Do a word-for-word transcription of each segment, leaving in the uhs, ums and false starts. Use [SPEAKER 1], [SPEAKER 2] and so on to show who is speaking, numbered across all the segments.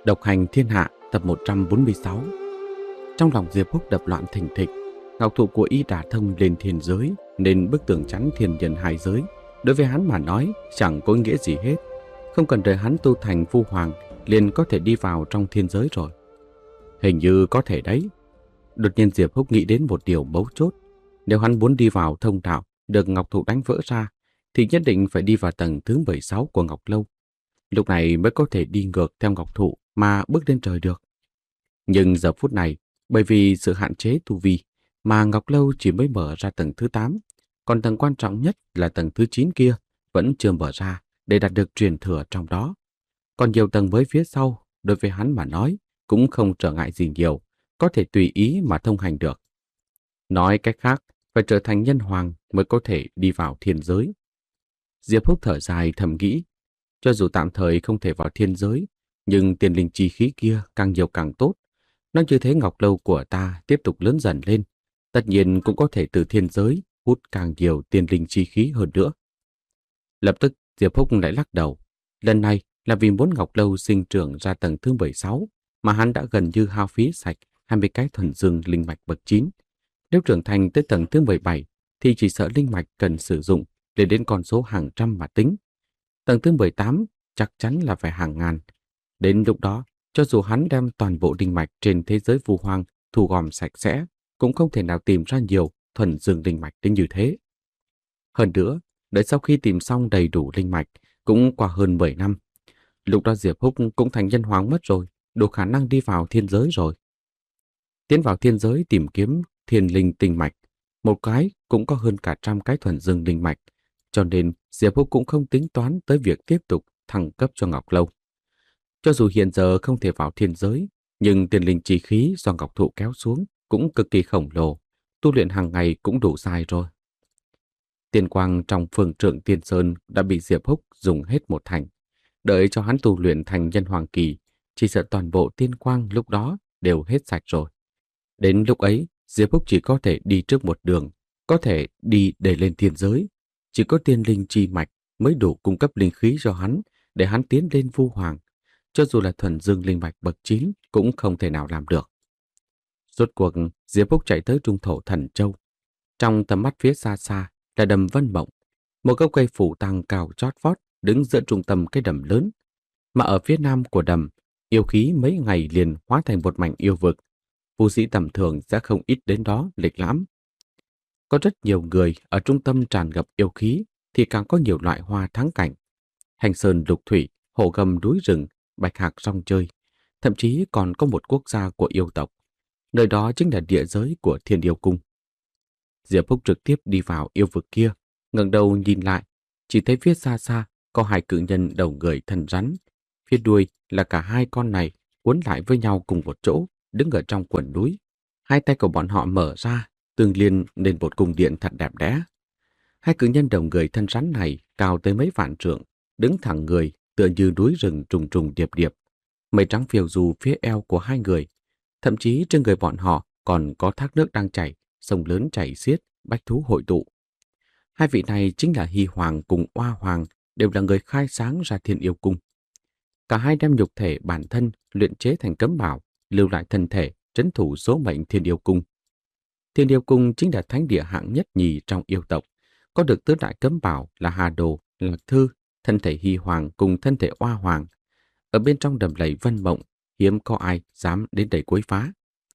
[SPEAKER 1] Độc hành thiên hạ tập một trăm bốn mươi sáu. Trong lòng Diệp Húc đập loạn thình thịch. Ngọc thụ của y đả thông lên thiên giới, nên bức tường chắn thiên nhân hai giới đối với hắn mà nói chẳng có nghĩa gì hết. Không cần đợi hắn tu thành phu hoàng, liền có thể đi vào trong thiên giới rồi. Hình như có thể đấy. Đột nhiên Diệp Húc nghĩ đến một điều mấu chốt. Nếu hắn muốn đi vào thông đạo được Ngọc thụ đánh vỡ ra, thì nhất định phải đi vào tầng thứ mười sáu của Ngọc Lâu. Lúc này mới có thể đi ngược theo Ngọc thụ mà bước lên trời được. Nhưng giờ phút này, bởi vì sự hạn chế tu vi, mà Ngọc Lâu chỉ mới mở ra tầng thứ tám, còn tầng quan trọng nhất là tầng thứ chín kia vẫn chưa mở ra để đạt được truyền thừa trong đó. Còn nhiều tầng với phía sau, đối với hắn mà nói, cũng không trở ngại gì nhiều, có thể tùy ý mà thông hành được. Nói cách khác, phải trở thành nhân hoàng mới có thể đi vào thiên giới. Diệp Húc thở dài thầm nghĩ, cho dù tạm thời không thể vào thiên giới, nhưng tiền linh chi khí kia càng nhiều càng tốt. Nói như thế Ngọc Lâu của ta tiếp tục lớn dần lên, tất nhiên cũng có thể từ thiên giới hút càng nhiều tiền linh chi khí hơn nữa. Lập tức Diệp Húc lại lắc đầu. Lần này là vì muốn Ngọc Lâu sinh trưởng ra tầng thứ mười sáu, mà hắn đã gần như hao phí sạch hai mươi cái thuần dương linh mạch bậc chín. Nếu trưởng thành tới tầng thứ mười bảy, thì chỉ sợ linh mạch cần sử dụng để đến con số hàng trăm mà tính. Tầng thứ mười tám chắc chắn là phải hàng ngàn. Đến lúc đó, cho dù hắn đem toàn bộ linh mạch trên thế giới vu hoang thu gom sạch sẽ, cũng không thể nào tìm ra nhiều thuần dương linh mạch đến như thế. Hơn nữa, đợi sau khi tìm xong đầy đủ linh mạch, cũng qua hơn mười năm. Lúc đó Diệp Húc cũng thành nhân hoàng mất rồi, đủ khả năng đi vào thiên giới rồi. Tiến vào thiên giới tìm kiếm thiên linh tinh mạch, một cái cũng có hơn cả trăm cái thuần dương linh mạch, cho nên Diệp Húc cũng không tính toán tới việc tiếp tục thăng cấp cho Ngọc Lâu. Cho dù hiện giờ không thể vào thiên giới, nhưng tiền linh chi khí do Ngọc thụ kéo xuống cũng cực kỳ khổng lồ, tu luyện hàng ngày cũng đủ dài rồi. Tiên quang trong phường trượng Tiên Sơn đã bị Diệp Húc dùng hết một thành. Đợi cho hắn tu luyện thành nhân hoàng kỳ, chỉ sợ toàn bộ tiên quang lúc đó đều hết sạch rồi. Đến lúc ấy, Diệp Húc chỉ có thể đi trước một đường, có thể đi để lên thiên giới. Chỉ có tiên linh chi mạch mới đủ cung cấp linh khí cho hắn để hắn tiến lên vu hoàng. Cho dù là thuần dương linh mạch bậc chín cũng không thể nào làm được. Rốt cuộc, Diệp Húc chạy tới trung thổ Thần Châu. Trong tầm mắt phía xa xa là đầm Vân Mộng, một gốc cây phủ tang cao chót vót đứng giữa trung tâm cái đầm lớn. Mà ở phía nam của đầm, yêu khí mấy ngày liền hóa thành một mảnh yêu vực. Phù sĩ tầm thường sẽ không ít đến đó lịch lãm. Có rất nhiều người ở trung tâm tràn ngập yêu khí, thì càng có nhiều loại hoa thắng cảnh. Hành sơn lục thủy, hồ gầm núi rừng, bạch hạc rong chơi. Thậm chí còn có một quốc gia của yêu tộc. Nơi đó chính là địa giới của Thiên Yêu Cung. Diệp Húc trực tiếp đi vào yêu vực kia, ngẩng đầu nhìn lại, chỉ thấy phía xa xa có hai cự nhân đầu người thân rắn. Phía đuôi là cả hai con này cuốn lại với nhau cùng một chỗ, đứng ở trong quần núi. Hai tay của bọn họ mở ra, tương liên lên một cung điện thật đẹp đẽ. Hai cự nhân đầu người thân rắn này cao tới mấy vạn trượng, đứng thẳng người tựa như núi rừng trùng trùng điệp điệp. Mây trắng phiêu du phía eo của hai người. Thậm chí trên người bọn họ còn có thác nước đang chảy, sông lớn chảy xiết, bách thú hội tụ. Hai vị này chính là Hy Hoàng cùng Oa Hoàng, đều là người khai sáng ra Thiên Yêu Cung. Cả hai đem nhục thể bản thân luyện chế thành cấm bảo, lưu lại thân thể trấn thủ số mệnh Thiên Yêu Cung. Thiên Yêu Cung chính là thánh địa hạng nhất nhì trong yêu tộc, có được tứ đại cấm bảo là Hà Đồ, Lạc Thư, thân thể Hy Hoàng cùng thân thể Oa Hoàng. Ở bên trong đầm lầy Vân Mộng, hiếm có ai dám đến đây quấy phá.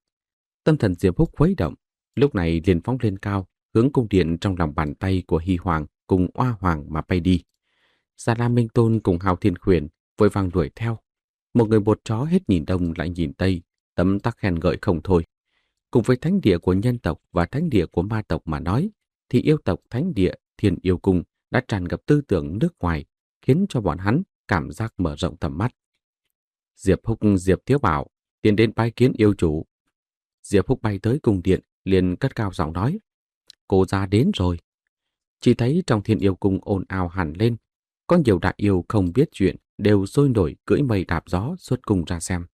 [SPEAKER 1] Tâm thần Diệp Húc khuấy động, lúc này liền phóng lên cao, hướng cung điện trong lòng bàn tay của Hy Hoàng cùng Oa Hoàng mà bay đi. Già La Minh Tôn cùng Hào Thiên Khuyển vội vàng đuổi theo. Một người một chó hết nhìn đông lại nhìn tây, tấm tắc khen ngợi không thôi. Cùng với thánh địa của nhân tộc và thánh địa của ma tộc mà nói, thì yêu tộc thánh địa Thiên Yêu Cung đã tràn ngập tư tưởng nước ngoài, khiến cho bọn hắn cảm giác mở rộng tầm mắt. Diệp Húc Diệp Thiếu Bảo tiến đến bái kiến yêu chủ. Diệp Húc bay tới cung điện, liền cất cao giọng nói: Cô ra đến rồi. Chỉ thấy trong Thiên Yêu Cung ồn ào hẳn lên, có nhiều đại yêu không biết chuyện đều sôi nổi cưỡi mây đạp gió xuất cung ra xem.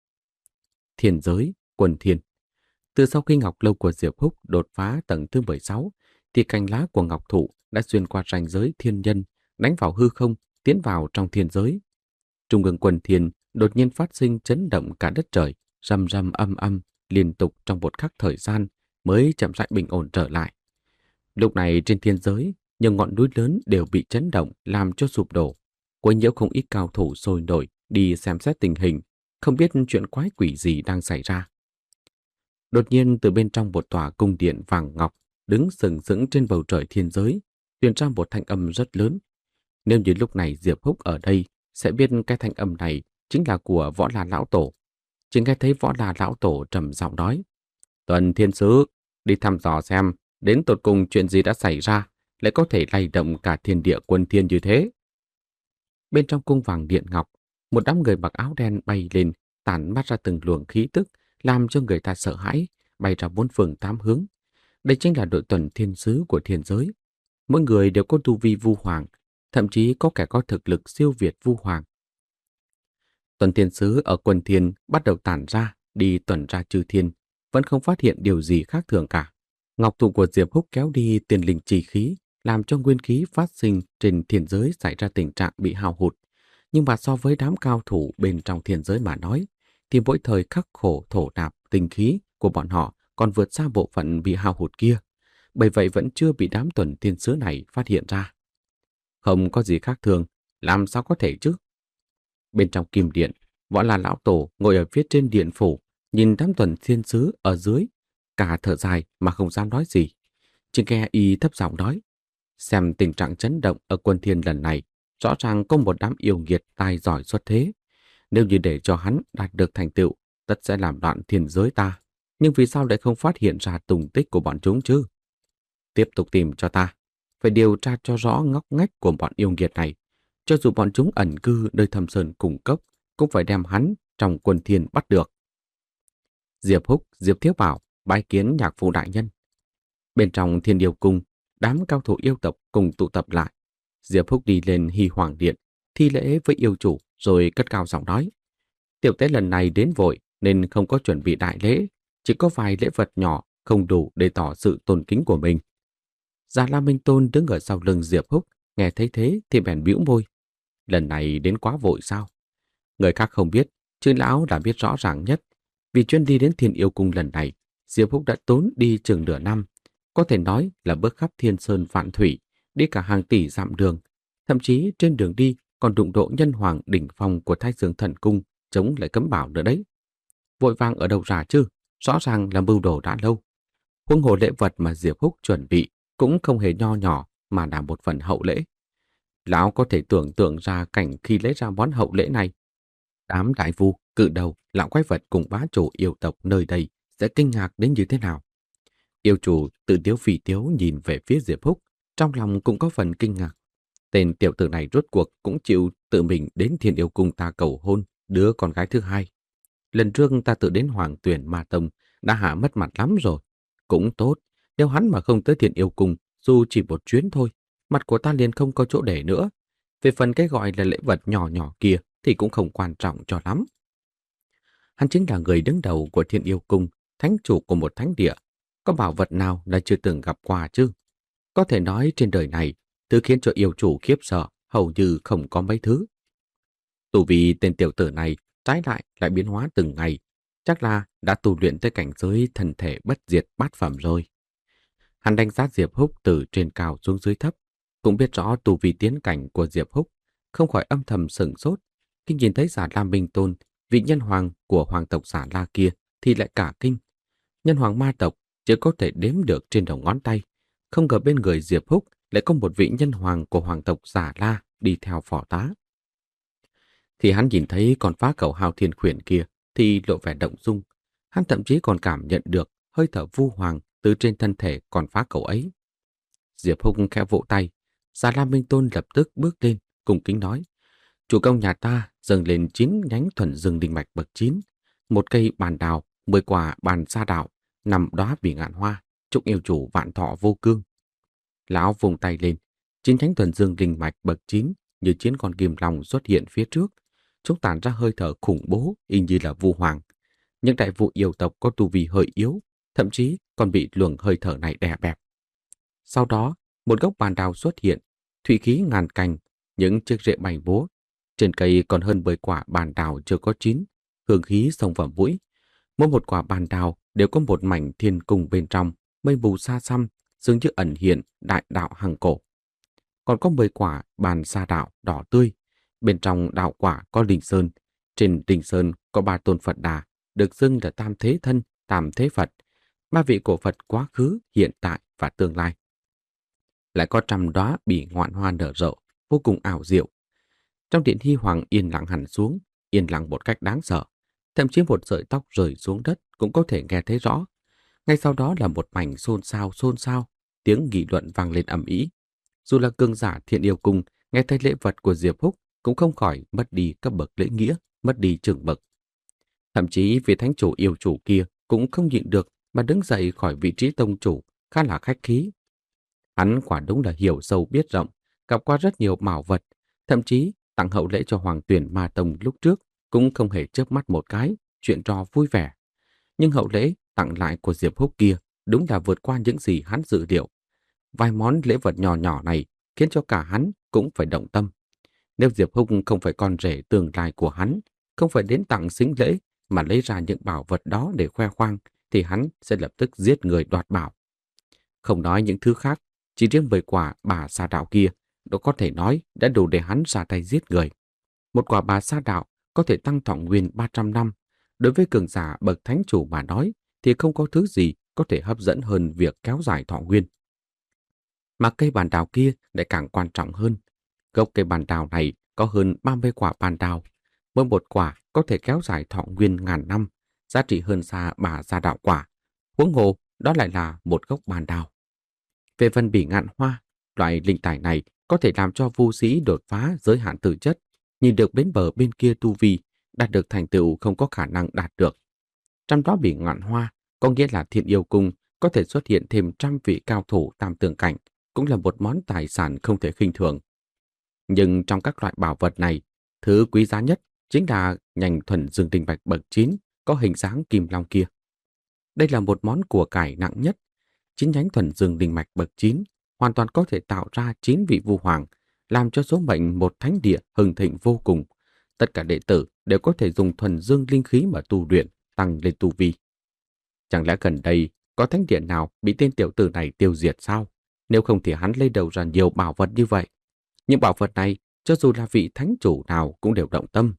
[SPEAKER 1] Thiên giới, quần thiên. Từ sau khi Ngọc Lâu của Diệp Húc đột phá tầng thứ mười sáu, thì cành lá của Ngọc Thụ đã xuyên qua ranh giới thiên nhân, đánh vào hư không, tiến vào trong thiên giới. Trung ương quần thiên đột nhiên phát sinh chấn động cả đất trời, rầm rầm âm âm, liên tục trong một khắc thời gian mới chậm rãi bình ổn trở lại. Lúc này trên thiên giới, nhiều ngọn núi lớn đều bị chấn động làm cho sụp đổ. Quấy nhiễu không ít cao thủ sôi nổi đi xem xét tình hình, không biết chuyện quái quỷ gì đang xảy ra. Đột nhiên từ bên trong một tòa cung điện vàng ngọc đứng sừng sững trên bầu trời thiên giới, truyền ra một thanh âm rất lớn. Nếu như lúc này Diệp Húc ở đây, sẽ biết cái thanh âm này chính là của Võ La Lão Tổ. Chỉ nghe thấy Võ La Lão Tổ trầm giọng nói: Tuần Thiên Sứ, đi thăm dò xem đến tột cùng chuyện gì đã xảy ra, lại có thể lay động cả thiên địa quân thiên như thế. Bên trong cung vàng điện ngọc, một đám người mặc áo đen bay lên, tản mắt ra từng luồng khí tức, làm cho người ta sợ hãi, bay ra bốn phương tám hướng. Đây chính là đội tuần thiên sứ của thiên giới. Mỗi người đều có tu vi vu hoàng, thậm chí có kẻ có thực lực siêu việt vu hoàng. Tuần thiên sứ ở quân thiên bắt đầu tản ra, đi tuần ra chư thiên, vẫn không phát hiện điều gì khác thường cả. Ngọc thủ của Diệp Húc kéo đi tiền linh chi khí, làm cho nguyên khí phát sinh trên thiên giới xảy ra tình trạng bị hao hụt. Nhưng mà so với đám cao thủ bên trong thiên giới mà nói, thì mỗi thời khắc khổ thổ nạp tinh khí của bọn họ còn vượt xa bộ phận bị hao hụt kia. Bởi vậy vẫn chưa bị đám tuần thiên sứ này phát hiện ra. Không có gì khác thường, làm sao có thể chứ? Bên trong kim điện, Võ La Lão Tổ ngồi ở phía trên điện phủ, nhìn đám tuần thiên sứ ở dưới, cả thở dài mà không dám nói gì. Chỉ nghe y thấp giọng nói: Xem tình trạng chấn động ở quân thiên lần này, rõ ràng có một đám yêu nghiệt tài giỏi xuất thế. Nếu như để cho hắn đạt được thành tựu, tất sẽ làm loạn thiên giới ta. Nhưng vì sao lại không phát hiện ra tung tích của bọn chúng chứ? Tiếp tục tìm cho ta, phải điều tra cho rõ ngóc ngách của bọn yêu nghiệt này. Cho dù bọn chúng ẩn cư nơi thâm sơn cùng cốc, cũng phải đem hắn trong quân thiên bắt được. Diệp Húc, Diệp Thiếu Bảo bái kiến nhạc phụ đại nhân. Bên trong Thiên Yêu Cung, đám cao thủ yêu tộc cùng tụ tập lại. Diệp Húc đi lên Hy Hoàng Điện, thi lễ với yêu chủ rồi cất cao giọng nói: Tiểu tế lần này đến vội nên không có chuẩn bị đại lễ, chỉ có vài lễ vật nhỏ không đủ để tỏ sự tôn kính của mình. Già La Minh Tôn đứng ở sau lưng Diệp Húc, nghe thấy thế thì bèn bĩu môi: Lần này đến quá vội sao? Người khác không biết, chứ lão đã biết rõ ràng nhất. Vì chuyến đi đến Thiên Yêu Cung lần này, Diệp Húc đã tốn đi chừng nửa năm, có thể nói là bước khắp thiên sơn vạn thủy, đi cả hàng tỷ dặm đường, thậm chí trên đường đi còn đụng độ nhân hoàng đỉnh phong của Thái Dương Thần Cung chống lại cấm bảo nữa đấy. Vội vàng ở đâu ra chứ? Rõ ràng là mưu đồ đã lâu. Huống hồ lễ vật mà Diệp Húc chuẩn bị cũng không hề nho nhỏ mà là một phần hậu lễ. Lão có thể tưởng tượng ra cảnh khi lấy ra món hậu lễ này. Đám đại vu, cự đầu, lão quái vật cùng bá chủ yêu tộc nơi đây sẽ kinh ngạc đến như thế nào. Yêu chủ tự tiếu phì tiếu nhìn về phía Diệp Húc, trong lòng cũng có phần kinh ngạc. Tên tiểu tử này rốt cuộc cũng chịu tự mình đến Thiên Yêu Cung ta cầu hôn đứa con gái thứ hai. Lần trước ta tự đến Hoàng Tuyển Ma Tông đã hạ mất mặt lắm rồi. Cũng tốt, nếu hắn mà không tới Thiên Yêu Cung, dù chỉ một chuyến thôi, mặt của ta liền không có chỗ để nữa. Về phần cái gọi là lễ vật nhỏ nhỏ kia thì cũng không quan trọng cho lắm. Hắn chính là người đứng đầu của Thiên Yêu Cung, thánh chủ của một thánh địa. Có bảo vật nào là chưa từng gặp qua chứ? Có thể nói trên đời này, thứ khiến cho yêu chủ khiếp sợ hầu như không có mấy thứ. Tu vì tên tiểu tử này trái lại lại biến hóa từng ngày, chắc là đã tu luyện tới cảnh giới thân thể bất diệt bát phẩm rồi. Hắn đánh giá Diệp Húc từ trên cao xuống dưới thấp, cũng biết rõ tu vi tiến cảnh của Diệp Húc, không khỏi âm thầm sửng sốt. Khi nhìn thấy Giả La Minh Tôn, vị nhân hoàng của hoàng tộc Giả La kia, thì lại cả kinh. Nhân hoàng ma tộc chỉ có thể đếm được trên đầu ngón tay, không ngờ bên người Diệp Húc lại có một vị nhân hoàng của hoàng tộc Giả La đi theo phò tá. Thì hắn nhìn thấy con phá cầu Hào Thiên Khuyển kia thì lộ vẻ động dung. Hắn thậm chí còn cảm nhận được hơi thở vu hoàng từ trên thân thể con phá cầu ấy. Diệp Húc khẽ vỗ tay, Giả La Minh Tôn lập tức bước lên, cung kính nói: Chủ công nhà ta dâng lên chín nhánh thuần dương đinh mạch bậc chín, một cây bàn đào, mười quả bàn sa đạo, năm đóa bỉ ngạn hoa, chúc yêu chủ vạn thọ vô cương. Lão vùng tay lên, chín nhánh thuần dương đinh mạch bậc chín như chín con kim long xuất hiện phía trước, chúng tản ra hơi thở khủng bố, y như là vu hoàng. Những đại vu yêu tộc có tu vi hơi yếu, thậm chí còn bị luồng hơi thở này đè bẹp. Sau đó, một gốc bàn đào xuất hiện, thủy khí ngàn cành, những chiếc rễ bay búa. Trên cây còn hơn mười quả bàn đào chưa có chín, hương khí xông vào mũi. Mỗi một quả bàn đào đều có một mảnh thiên cung bên trong, mây mù xa xăm, dường như ẩn hiện đại đạo hằng cổ. Còn có mười quả bàn sa đạo đỏ tươi, bên trong đạo quả có linh sơn. Trên linh sơn có ba tôn Phật Đà, được xưng là Tam Thế Thân, Tam Thế Phật, ba vị cổ Phật quá khứ, hiện tại và tương lai. Lại có trăm đóa bỉ ngạn hoa nở rộ, vô cùng ảo diệu. Trong điện hy hoàng yên lặng hẳn xuống, yên lặng một cách đáng sợ. Thậm chí một sợi tóc rơi xuống đất cũng có thể nghe thấy rõ. Ngay sau đó là một mảnh xôn xao xôn xao, tiếng nghị luận vang lên ầm ĩ. Dù là cường giả Thiện Yêu Cung, nghe thấy lễ vật của Diệp Húc cũng không khỏi mất đi cấp bậc lễ nghĩa, mất đi chừng mực. Thậm chí vị thánh chủ yêu chủ kia cũng không nhịn được mà đứng dậy khỏi vị trí tông chủ, khá là khách khí. Hắn quả đúng là hiểu sâu biết rộng, gặp qua rất nhiều bảo vật, thậm chí tặng hậu lễ cho Hoàng Tuyển Ma Tông lúc trước cũng không hề chớp mắt một cái, chuyện trò vui vẻ. Nhưng hậu lễ tặng lại của Diệp Húc kia đúng là vượt qua những gì hắn dự liệu. Vài món lễ vật nhỏ nhỏ này khiến cho cả hắn cũng phải động tâm. Nếu Diệp Húc không phải con rể tương lai của hắn, không phải đến tặng xính lễ mà lấy ra những bảo vật đó để khoe khoang, thì hắn sẽ lập tức giết người đoạt bảo. Không nói những thứ khác, chỉ riêng mười quả bà sa đạo kia, đó có thể nói đã đủ để hắn ra tay giết người. Một quả bà sa đạo có thể tăng thọ nguyên ba trăm năm. Đối với cường giả bậc thánh chủ mà nói, thì không có thứ gì có thể hấp dẫn hơn việc kéo dài thọ nguyên. Mà cây bàn đào kia lại càng quan trọng hơn. Gốc cây bàn đào này có hơn ba mươi quả bàn đào. Mỗi một quả có thể kéo dài thọ nguyên ngàn năm, giá trị hơn xa bà sa đạo quả. Huống hồ, đó lại là một gốc bàn đào. Về phần bỉ ngạn hoa, loại linh tài này có thể làm cho vu sĩ đột phá giới hạn tử chất, nhìn được bến bờ bên kia tu vi, đạt được thành tựu không có khả năng đạt được. Trong đó bỉ ngạn hoa có nghĩa là Thiện Yêu Cung có thể xuất hiện thêm trăm vị cao thủ tam tường cảnh, cũng là một món tài sản không thể khinh thường. Nhưng trong các loại bảo vật này, thứ quý giá nhất chính là nhành thuần dương tinh bạch bậc chín có hình dáng kim long kia. Đây là một món của cải nặng nhất. Chín nhánh thuần dương linh mạch bậc chín hoàn toàn có thể tạo ra chín vị vu hoàng, làm cho số mệnh một thánh địa hưng thịnh vô cùng. Tất cả đệ tử đều có thể dùng thuần dương linh khí mà tu luyện, tăng lên tu vi. Chẳng lẽ gần đây có thánh địa nào bị tên tiểu tử này tiêu diệt sao? Nếu không thì hắn lấy đầu ra nhiều bảo vật như vậy. Những bảo vật này, cho dù là vị thánh chủ nào cũng đều động tâm.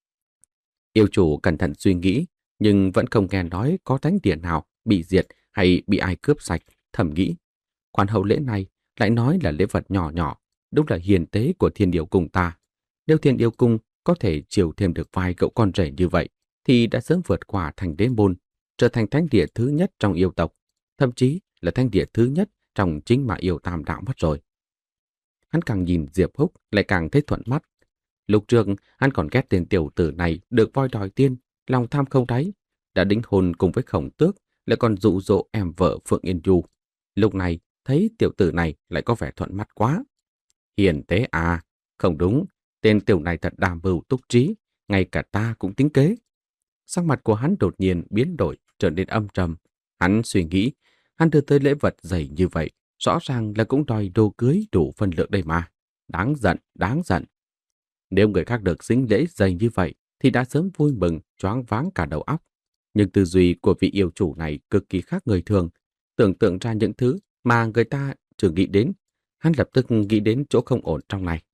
[SPEAKER 1] Yêu chủ cẩn thận suy nghĩ, nhưng vẫn không nghe nói có thánh địa nào bị diệt hay bị ai cướp sạch, thầm nghĩ. Khoản hậu lễ này lại nói là lễ vật nhỏ nhỏ, đúng là hiền tế của Thiên Yêu Cung ta. Nếu Thiên Yêu Cung có thể chiều thêm được vài cậu con rể như vậy, thì đã sớm vượt qua thành đế môn, trở thành thánh địa thứ nhất trong yêu tộc, thậm chí là thánh địa thứ nhất trong chính mà yêu tam đạo mất rồi. Hắn càng nhìn Diệp Húc lại càng thấy thuận mắt. Lúc trước hắn còn ghét tên tiểu tử này được voi đòi tiên, lòng tham không đáy, đã đính hôn cùng với Khổng Tước, lại còn dụ dỗ em vợ Phượng Yên Du. Lúc này thấy tiểu tử này lại có vẻ thuận mắt quá. Hiền tế à, không đúng, tên tiểu này thật đa mưu túc trí, ngay cả ta cũng tính kế. Sắc mặt của hắn đột nhiên biến đổi, trở nên âm trầm. Hắn suy nghĩ, hắn đưa tới lễ vật dày như vậy, rõ ràng là cũng đòi đồ cưới đủ phân lượng đây mà. Đáng giận, đáng giận. Nếu người khác được dính lễ dày như vậy, thì đã sớm vui mừng, choáng váng cả đầu óc. Nhưng tư duy của vị yêu chủ này cực kỳ khác người thường, tưởng tượng ra những thứ mà người ta chưa nghĩ đến. Hắn lập tức nghĩ đến chỗ không ổn trong này.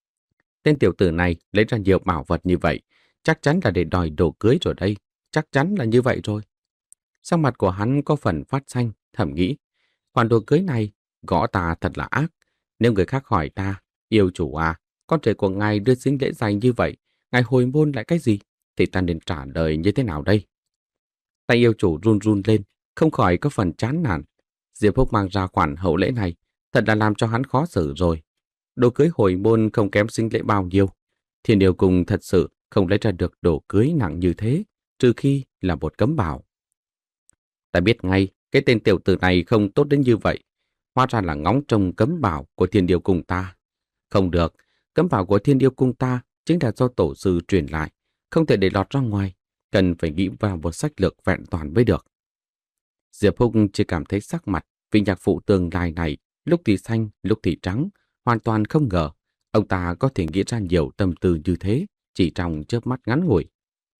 [SPEAKER 1] Tên tiểu tử này lấy ra nhiều bảo vật như vậy, chắc chắn là để đòi đồ cưới rồi đây, chắc chắn là như vậy rồi. Sắc mặt của hắn có phần phát xanh, thầm nghĩ, khoản đồ cưới này gõ ta thật là ác. Nếu người khác hỏi ta, yêu chủ à, con rể của ngài đưa dính lễ dày như vậy, ngài hồi môn lại cái gì, thì ta nên trả lời như thế nào đây? Tay yêu chủ run run lên, không khỏi có phần chán nản. Diệp Húc mang ra khoản hậu lễ này, thật là làm cho hắn khó xử rồi. Đồ cưới hồi môn không kém sinh lễ bao nhiêu. Thiên Yêu Cung thật sự không lấy ra được đồ cưới nặng như thế, trừ khi là một cấm bảo. Ta biết ngay, cái tên tiểu tử này không tốt đến như vậy. Hóa ra là ngóng trông cấm bảo của Thiên Yêu Cung ta. Không được, cấm bảo của Thiên Yêu Cung ta chính là do tổ sư truyền lại, không thể để lọt ra ngoài, cần phải nghĩ vào một sách lược vẹn toàn mới được. Diệp Húc chỉ cảm thấy sắc mặt vị nhạc phụ tương lai này lúc thì xanh, lúc thì trắng, hoàn toàn không ngờ Ông ta có thể nghĩ ra nhiều tâm tư như thế chỉ trong chớp mắt ngắn ngủi.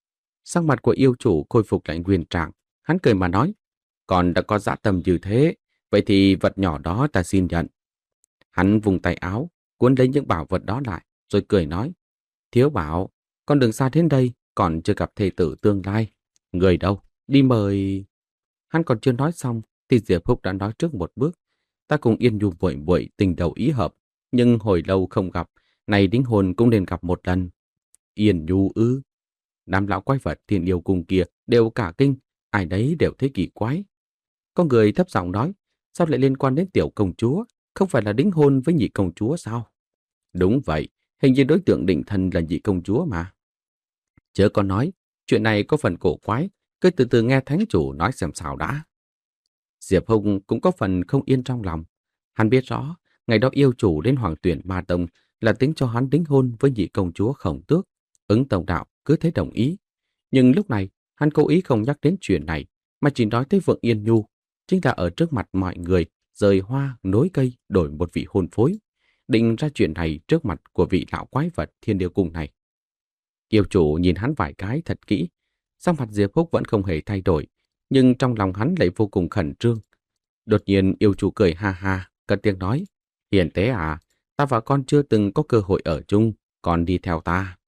[SPEAKER 1] Sắc mặt của yêu chủ khôi phục lại nguyên trạng, hắn cười mà nói, còn đã có dã tâm như thế, vậy thì vật nhỏ đó ta xin nhận. Hắn vùng tay áo, cuốn lấy những bảo vật đó lại, rồi cười nói, thiếu bảo, con đường xa đến đây, còn chưa gặp thê tử tương lai. Người đâu, đi mời... Hắn còn chưa nói xong, thì Diệp Húc đã nói trước một bước. Ta cùng Yên Nhu muội muội tình đầu ý hợp, nhưng hồi lâu không gặp, này đính hôn cũng nên gặp một lần. Yên Nhu ư? Đám lão quái vật thiên yêu cùng kia đều cả kinh, ai đấy đều thấy kỳ quái. Có người thấp giọng nói, sao lại liên quan đến tiểu công chúa, không phải là đính hôn với nhị công chúa sao? Đúng vậy, hình như đối tượng định thân là nhị công chúa mà. Chớ có nói, chuyện này có phần cổ quái, cứ từ từ nghe thánh chủ nói xem sao đã. Diệp Hùng cũng có phần không yên trong lòng. Hắn biết rõ, ngày đó yêu chủ đến Hoàng Tuyển Ma Tông là tính cho hắn đính hôn với nhị công chúa Khổng Tước. Ứng Tổng Đạo cứ thế đồng ý. Nhưng lúc này, hắn cố ý không nhắc đến chuyện này, mà chỉ nói tới Vượng Yên Nhu, chính là ở trước mặt mọi người, rời hoa, nối cây, đổi một vị hôn phối. Định ra chuyện này trước mặt của vị lão quái vật thiên điêu cung này. Yêu chủ nhìn hắn vài cái thật kỹ, sắc mặt Diệp Húc vẫn không hề thay đổi, nhưng trong lòng hắn lại vô cùng khẩn trương. Đột nhiên yêu chủ cười ha ha, cất tiếng nói, hiền tế à, ta và con chưa từng có cơ hội ở chung, con đi theo ta.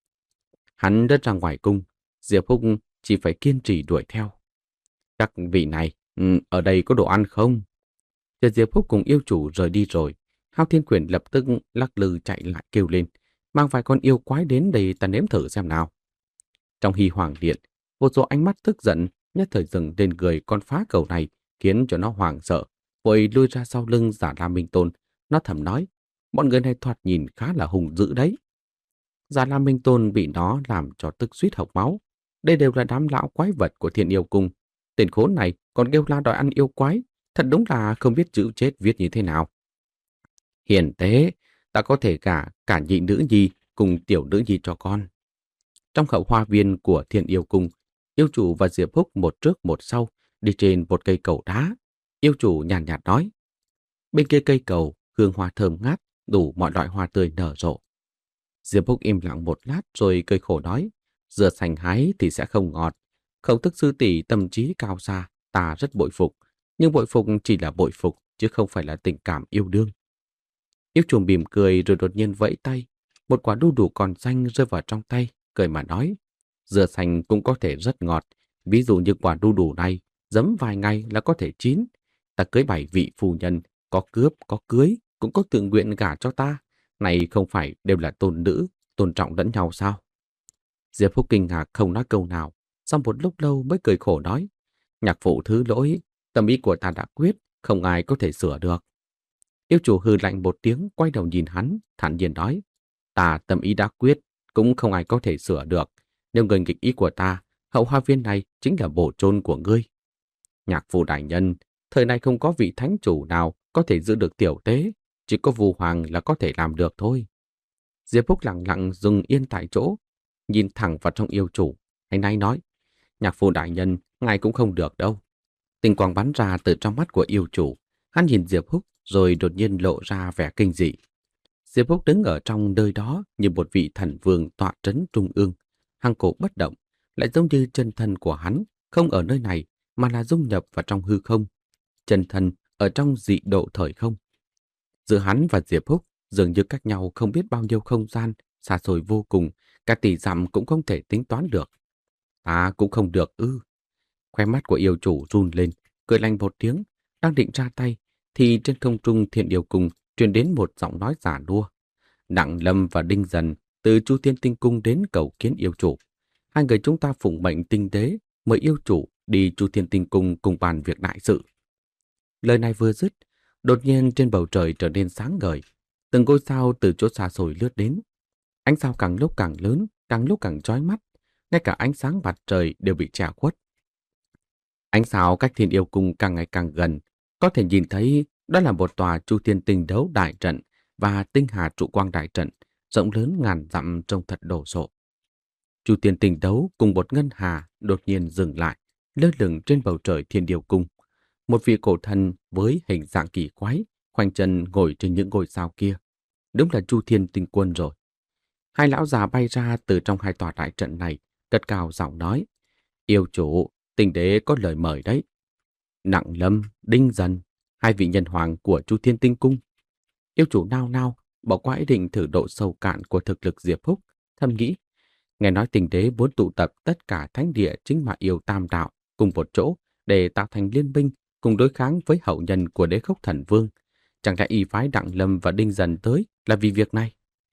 [SPEAKER 1] Hắn đất ra ngoài cung, Diệp Húc chỉ phải kiên trì đuổi theo. Chắc vị này, ừ, ở đây có đồ ăn không? Chờ Diệp Húc cùng yêu chủ rời đi rồi, Hao Thiên Quyền lập tức lắc lư chạy lại kêu lên, mang vài con yêu quái đến đây ta nếm thử xem nào. Trong Hy Hoàng Điện, một số ánh mắt tức giận nhất thời dừng lên người con phá cầu này, khiến cho nó hoảng sợ, vội lui ra sau lưng Giả La Minh Tôn. Nó thầm nói, bọn người này thoạt nhìn khá là hùng dữ đấy. Giả La Minh Tôn bị nó làm cho tức suýt hộc máu. Đây đều là đám lão quái vật của Thiên Yêu Cung. Tên khốn này còn kêu la đòi ăn yêu quái, thật đúng là không biết chữ chết viết như thế nào. Hiền tế, ta có thể gả cả, cả nhị nữ nhi cùng tiểu nữ nhi cho con. Trong hậu hoa viên của Thiên Yêu Cung, yêu chủ và Diệp Húc một trước một sau đi trên một cây cầu đá. Yêu chủ nhàn nhạt, nhạt nói, bên kia cây cầu, hương hoa thơm ngát, đủ mọi loại hoa tươi nở rộ. Diệp Húc im lặng một lát rồi cười khổ nói, dừa xanh hái thì sẽ không ngọt. Khổng Tức sư tỷ tâm trí cao xa, ta rất bội phục, nhưng bội phục chỉ là bội phục chứ không phải là tình cảm yêu đương. Yêu chủ mỉm cười rồi đột nhiên vẫy tay, một quả đu đủ còn xanh rơi vào trong tay, cười mà nói, dừa xanh cũng có thể rất ngọt, ví dụ như quả đu đủ này, giấm vài ngày là có thể chín. Ta cưới bảy vị phu nhân, có cướp, có cưới, cũng có tự nguyện gả cho ta. Này không phải đều là tôn nữ, tôn trọng lẫn nhau sao? Diệp Húc kinh ngạc không nói câu nào, sau một lúc lâu mới cười khổ nói, nhạc phụ thứ lỗi, tâm ý của ta đã quyết, không ai có thể sửa được. Yêu chủ hừ lạnh một tiếng, quay đầu nhìn hắn, thản nhiên nói, ta tâm ý đã quyết, cũng không ai có thể sửa được. Nếu người nghịch ý của ta, hậu hoa viên này chính là bổ chôn của ngươi. Nhạc phụ đại nhân, thời này không có vị thánh chủ nào có thể giữ được tiểu tế, chỉ có Vu Hoàng là có thể làm được thôi. Diệp Húc lặng lặng dừng yên tại chỗ, nhìn thẳng vào trong yêu chủ, anh ấy nói, nhạc phụ đại nhân, ngài cũng không được đâu. Tình quang bắn ra từ trong mắt của yêu chủ, hắn nhìn Diệp Húc rồi đột nhiên lộ ra vẻ kinh dị. Diệp Húc đứng ở trong nơi đó như một vị thần vương tọa trấn trung ương, hang cổ bất động, lại giống như chân thân của hắn không ở nơi này mà là dung nhập vào trong hư không, chân thân ở trong dị độ thời không. Giữa hắn và Diệp Húc dường như cách nhau không biết bao nhiêu không gian, xa xôi vô cùng, cả tỷ dặm cũng không thể tính toán được. Ta cũng không được ư. Khóe mắt của yêu chủ run lên, cười lạnh một tiếng, đang định ra tay, thì trên không trung Thiên Yêu Cung truyền đến một giọng nói giả nua. Đặng Lâm và Đinh Dần từ Chu Thiên Tinh Cung đến cầu kiến yêu chủ. Hai người chúng ta phụng mệnh tinh tế, mời yêu chủ đi Chu Thiên Tinh Cung cùng bàn việc đại sự. Lời này vừa dứt, đột nhiên trên bầu trời trở nên sáng ngời, từng ngôi sao từ chỗ xa xôi lướt đến. Ánh sao càng lúc càng lớn, càng lúc càng chói mắt, ngay cả ánh sáng mặt trời đều bị che khuất. Ánh sao cách Thiên Yêu Cung càng ngày càng gần, có thể nhìn thấy đó là một tòa Chu Thiên Tinh Đấu đại trận và Tinh Hà trụ quang đại trận, rộng lớn ngàn dặm trông thật đồ sộ. Chu Thiên Tinh Đấu cùng một ngân hà đột nhiên dừng lại, lơ lửng trên bầu trời Thiên Yêu Cung. Một vị cổ thần với hình dạng kỳ quái, khoanh chân ngồi trên những ngôi sao kia. đúng là Chu Thiên Tinh Quân rồi. Hai lão già bay ra từ trong hai tòa đại trận này, cất cao giọng nói: Yêu chủ, Tinh đế có lời mời đấy. Nặng Lâm, Đinh Dần, hai vị nhân hoàng của Chu Thiên Tinh Cung. Yêu chủ nao nao, bỏ qua ý định thử độ sâu cạn của thực lực Diệp Húc, thầm nghĩ: nghe nói Tinh đế muốn tụ tập tất cả thánh địa chính mà yêu tam đạo cùng một chỗ để tạo thành liên minh cùng đối kháng với hậu nhân của Đế Khốc Thần Vương. Chẳng lẽ y phái Đặng Lâm và Đinh Dần tới là vì việc này?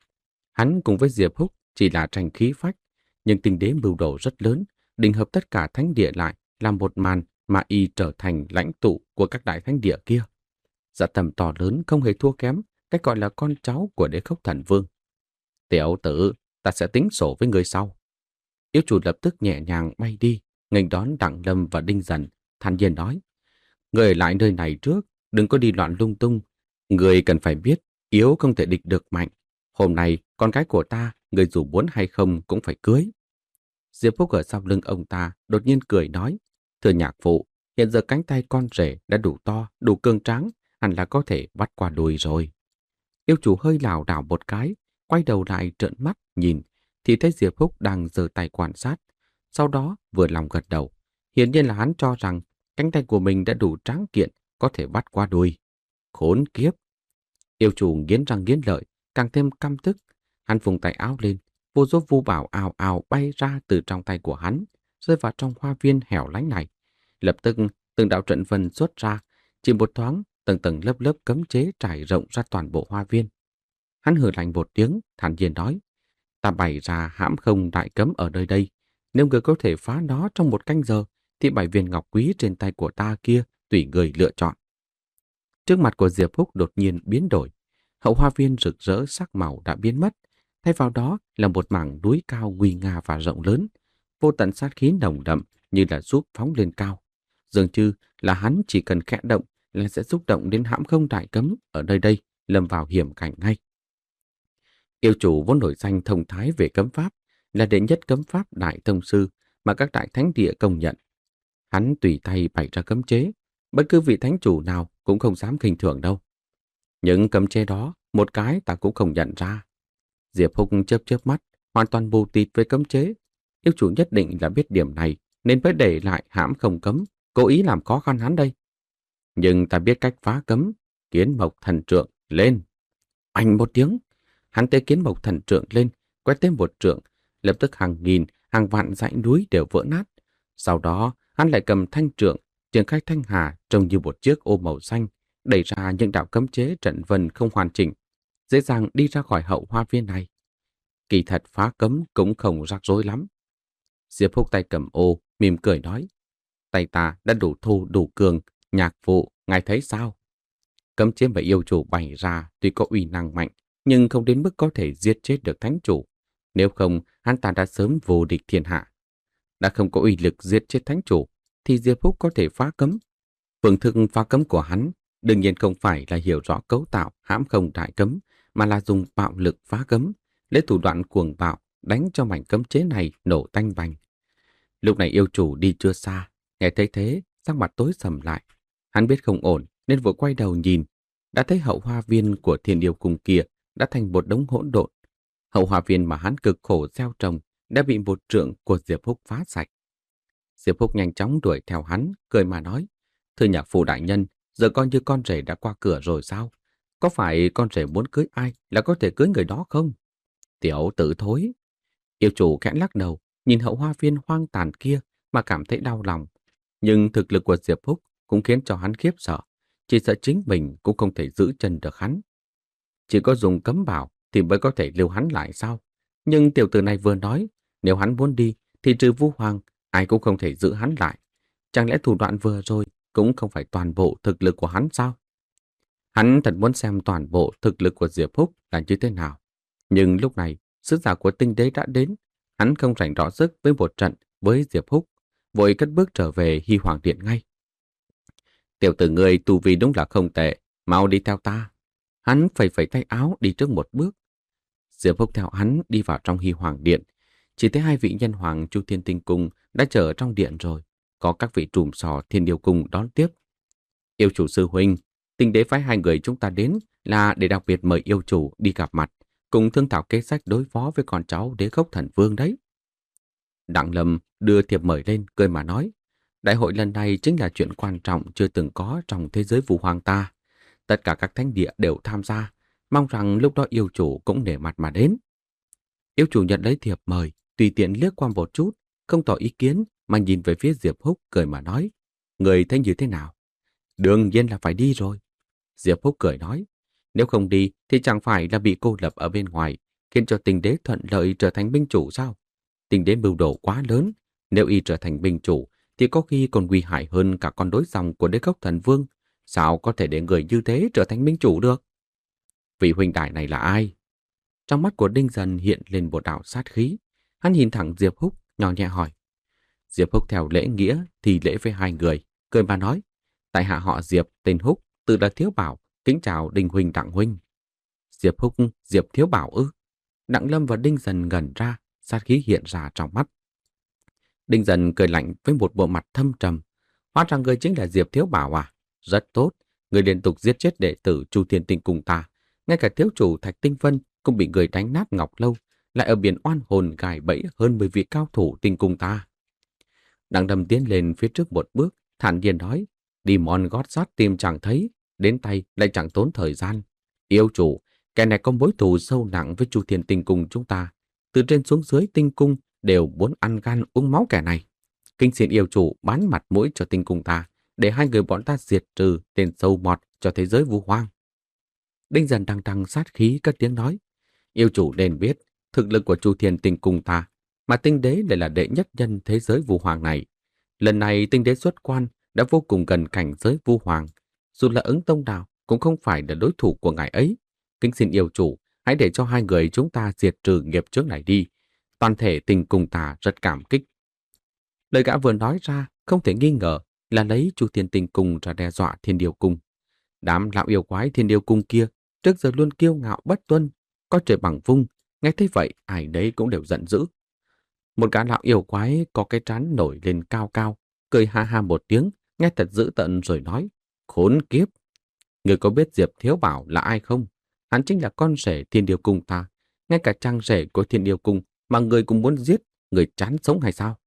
[SPEAKER 1] Hắn cùng với Diệp Húc chỉ là tranh khí phách, nhưng Tinh đế mưu đồ rất lớn, định hợp tất cả thánh địa lại làm một màn mà y trở thành lãnh tụ của các đại thánh địa kia. Dạ tầm to lớn không hề thua kém cách gọi là con cháu của Đế Khốc Thần Vương. Tiểu tử, ta sẽ tính sổ với người sau. Yêu chủ lập tức nhẹ nhàng bay đi, nghênh đón Đặng Lâm và Đinh Dần, thản nhiên nói: người ở lại nơi này trước, đừng có đi loạn lung tung. Người cần phải biết, yếu không thể địch được mạnh. Hôm nay, con gái của ta, người dù muốn hay không cũng phải cưới. Diệp Phúc ở sau lưng ông ta đột nhiên cười nói: thưa nhạc phụ, hiện giờ cánh tay con rể đã đủ to, đủ cương tráng, hẳn là có thể vắt qua đùi rồi. Yêu chủ hơi lảo đảo một cái, quay đầu lại trợn mắt nhìn, thì thấy Diệp Húc đang giơ tay quan sát. Sau đó vừa lòng gật đầu. Hiển nhiên là hắn cho rằng cánh tay của mình đã đủ tráng kiện, có thể vắt qua đùi. Khốn kiếp! Yêu chủ nghiến răng nghiến lợi, càng thêm căm tức. Hắn vùng tay áo lên, vô số vu bảo ào ào bay ra từ trong tay của hắn, rơi vào trong hoa viên hẻo lánh này. Lập tức từng đạo trận vân xuất ra, chỉ một thoáng tầng tầng lớp lớp cấm chế trải rộng ra toàn bộ hoa viên. Hắn hừ lạnh một tiếng, thản nhiên nói: ta bày ra hãm không đại cấm ở nơi đây. Nếu người có thể phá nó trong một canh giờ, thì bảy viên ngọc quý trên tay của ta kia tùy người lựa chọn. Trước mặt của Diệp Húc đột nhiên biến đổi. Hậu hoa viên rực rỡ sắc màu đã biến mất. Thay vào đó là một mảng núi cao nguy nga và rộng lớn. Vô tận sát khí nồng đậm như là giúp phóng lên cao. Dường như là hắn chỉ cần khẽ động là sẽ xúc động đến hãm không đại cấm ở nơi đây, lâm vào hiểm cảnh ngay. Yêu chủ vốn nổi danh thông thái về cấm pháp, là đệ nhất cấm pháp đại thông sư mà các đại thánh địa công nhận. Hắn tùy tay bày ra cấm chế, bất cứ vị thánh chủ nào cũng không dám khinh thường đâu. Những cấm chế đó, một cái ta cũng không nhận ra. Diệp Húc chớp chớp mắt, hoàn toàn mù tịt với cấm chế. Yêu chủ nhất định là biết điểm này, nên mới để lại hãm không cấm, cố ý làm khó khăn hắn đây. Nhưng ta biết cách phá cấm. Kiến mộc thần trượng, lên! Oanh một tiếng, hắn tế kiến mộc thần trượng lên, quét tới một trượng, lập tức hàng nghìn, hàng vạn dãy núi đều vỡ nát. Sau đó, hắn lại cầm thanh trượng, triển khai thanh hà trông như một chiếc ô màu xanh, đẩy ra những đạo cấm chế trận vân không hoàn chỉnh, dễ dàng đi ra khỏi hậu hoa viên này. Kỳ thật phá cấm cũng không rắc rối lắm. Diệp Húc tay cầm ô, mỉm cười nói: tay ta đã đủ thô đủ cường, nhạc phụ, ngài thấy sao? Cấm chế mà yêu chủ bày ra tuy có uy năng mạnh, nhưng không đến mức có thể giết chết được thánh chủ. Nếu không, hắn ta đã sớm vô địch thiên hạ. Đã không có uy lực giết chết thánh chủ, thì Diệp Húc có thể phá cấm. Phương thức phá cấm của hắn đương nhiên không phải là hiểu rõ cấu tạo hãm không đại cấm, mà là dùng bạo lực phá cấm, lấy thủ đoạn cuồng bạo đánh cho mảnh cấm chế này nổ tanh bành. Lúc này yêu chủ đi chưa xa, nghe thấy thế, sắc mặt tối sầm lại. Hắn biết không ổn nên vội quay đầu nhìn, đã thấy hậu hoa viên của Thiên Yêu Cung kia đã thành một đống hỗn độn. Hậu hoa viên mà hắn cực khổ gieo trồng đã bị một trượng của Diệp Húc phá sạch. Diệp Húc nhanh chóng đuổi theo hắn, cười mà nói: thưa nhạc phụ đại nhân, giờ coi như con rể đã qua cửa rồi sao? Có phải con rể muốn cưới ai là có thể cưới người đó không? Tiểu tử thối! Yêu chủ khẽ lắc đầu, nhìn hậu hoa viên hoang tàn kia mà cảm thấy đau lòng. Nhưng thực lực của Diệp Húc cũng khiến cho hắn khiếp sợ, chỉ sợ chính mình cũng không thể giữ chân được hắn. Chỉ có dùng cấm bảo thì mới có thể lưu hắn lại sao? Nhưng tiểu tử này vừa nói, nếu hắn muốn đi thì trừ Vu Hoàng, ai cũng không thể giữ hắn lại. Chẳng lẽ thủ đoạn vừa rồi cũng không phải toàn bộ thực lực của hắn sao? Hắn thật muốn xem toàn bộ thực lực của Diệp Húc là như thế nào. Nhưng lúc này, sứ giả của tinh đế đã đến, hắn không rảnh rõ sức với một trận với Diệp Húc, vội cất bước trở về Hy Hoàng Điện ngay. Tiểu tử người tu vi đúng là không tệ, mau đi theo ta. Hắn phẩy phẩy tay áo đi trước một bước. Diệp Húc theo hắn đi vào trong Hy Hoàng Điện. Chỉ thấy hai vị nhân hoàng Chu Thiên Tinh Cung đã chờ ở trong điện rồi. Có các vị trùm sò Thiên Yêu Cung đón tiếp. Yêu chủ sư huynh, tinh đế phái hai người chúng ta đến là để đặc biệt mời yêu chủ đi gặp mặt, cùng thương thảo kế sách đối phó với con cháu đế gốc thần vương đấy. Đặng Lâm đưa thiệp mời lên, cười mà nói, đại hội lần này chính là chuyện quan trọng chưa từng có trong thế giới Vũ Hoàng ta. Tất cả các thánh địa đều tham gia, mong rằng lúc đó yêu chủ cũng nể mặt mà đến. Yêu chủ nhận lấy thiệp mời, tùy tiện liếc qua một chút, không tỏ ý kiến mà nhìn về phía Diệp Húc cười mà nói, người thấy như thế nào? Đương nhiên là phải đi rồi. Diệp Húc cười nói, nếu không đi thì chẳng phải là bị cô lập ở bên ngoài, khiến cho Tình Đế thuận lợi trở thành binh chủ sao? Tình Đế mưu đồ quá lớn, nếu y trở thành binh chủ thì có khi còn nguy hại hơn cả con đối dòng của đế gốc thần vương. Sao có thể để người như thế trở thành binh chủ được? Vị huynh đài này là ai? Trong mắt của Đinh Dần hiện lên một đạo sát khí. Hắn nhìn thẳng Diệp Húc, nhỏ nhẹ hỏi. Diệp Húc theo lễ nghĩa thì lễ với hai người, cười mà nói, tại hạ họ Diệp, tên Húc, tự là Thiếu Bảo, kính chào Đinh huynh Đặng huynh. Diệp Húc, Diệp Thiếu Bảo ư? Đặng Lâm và Đinh Dần ngẩn ra, sát khí hiện ra trong mắt. Đinh Dần cười lạnh với một bộ mặt thâm trầm. Hóa ra người chính là Diệp Thiếu Bảo à? Rất tốt, người liên tục giết chết đệ tử Chu Thiên Tinh cùng ta. Ngay cả thiếu chủ Thạch Tinh Vân cũng bị người đánh nát ngọc lâu, lại ở biển oan hồn gài bẫy hơn mười vị cao thủ tinh cung ta. Đặng Lâm tiến lên phía trước một bước, thản nhiên nói, đi mòn gót sắt tìm chẳng thấy, đến tay lại chẳng tốn thời gian. Yêu chủ, kẻ này có mối thù sâu nặng với Chu Thiên Tinh cung chúng ta. Từ trên xuống dưới tinh cung đều muốn ăn gan uống máu kẻ này. Kinh xin yêu chủ bán mặt mũi cho tinh cung ta, để hai người bọn ta diệt trừ tên sâu mọt cho thế giới Vũ Hoang. Đinh Dần đằng đằng sát khí cất tiếng nói, yêu chủ nên biết thực lực của Chu Thiên Tinh cung ta, mà Tinh Đế lại là đệ nhất nhân thế giới Vũ Hoàng này. Lần này Tinh Đế xuất quan đã vô cùng gần cảnh giới Vũ Hoàng, dù là ứng tông nào cũng không phải là đối thủ của ngài ấy. Kính xin yêu chủ hãy để cho hai người chúng ta diệt trừ nghiệp trước này đi. Toàn thể Tinh cung ta rất cảm kích. Lời gã vừa nói ra không thể nghi ngờ là lấy Chu Thiên Tinh cung ra đe dọa Thiên Điêu cung. Đám lão yêu quái Thiên Điêu cung kia trước giờ luôn kiêu ngạo bất tuân, coi trời bằng vung, nghe thấy vậy ai đấy cũng đều giận dữ. Một gã lão yêu quái có cái trán nổi lên cao cao, cười ha ha một tiếng, nghe thật dữ tợn rồi nói, khốn kiếp! Người có biết Diệp Thiếu Bảo là ai không? Hắn chính là con rể Thiên Điêu cung ta, ngay cả trang rể của Thiên Điêu cung mà người cũng muốn giết, người chán sống hay sao?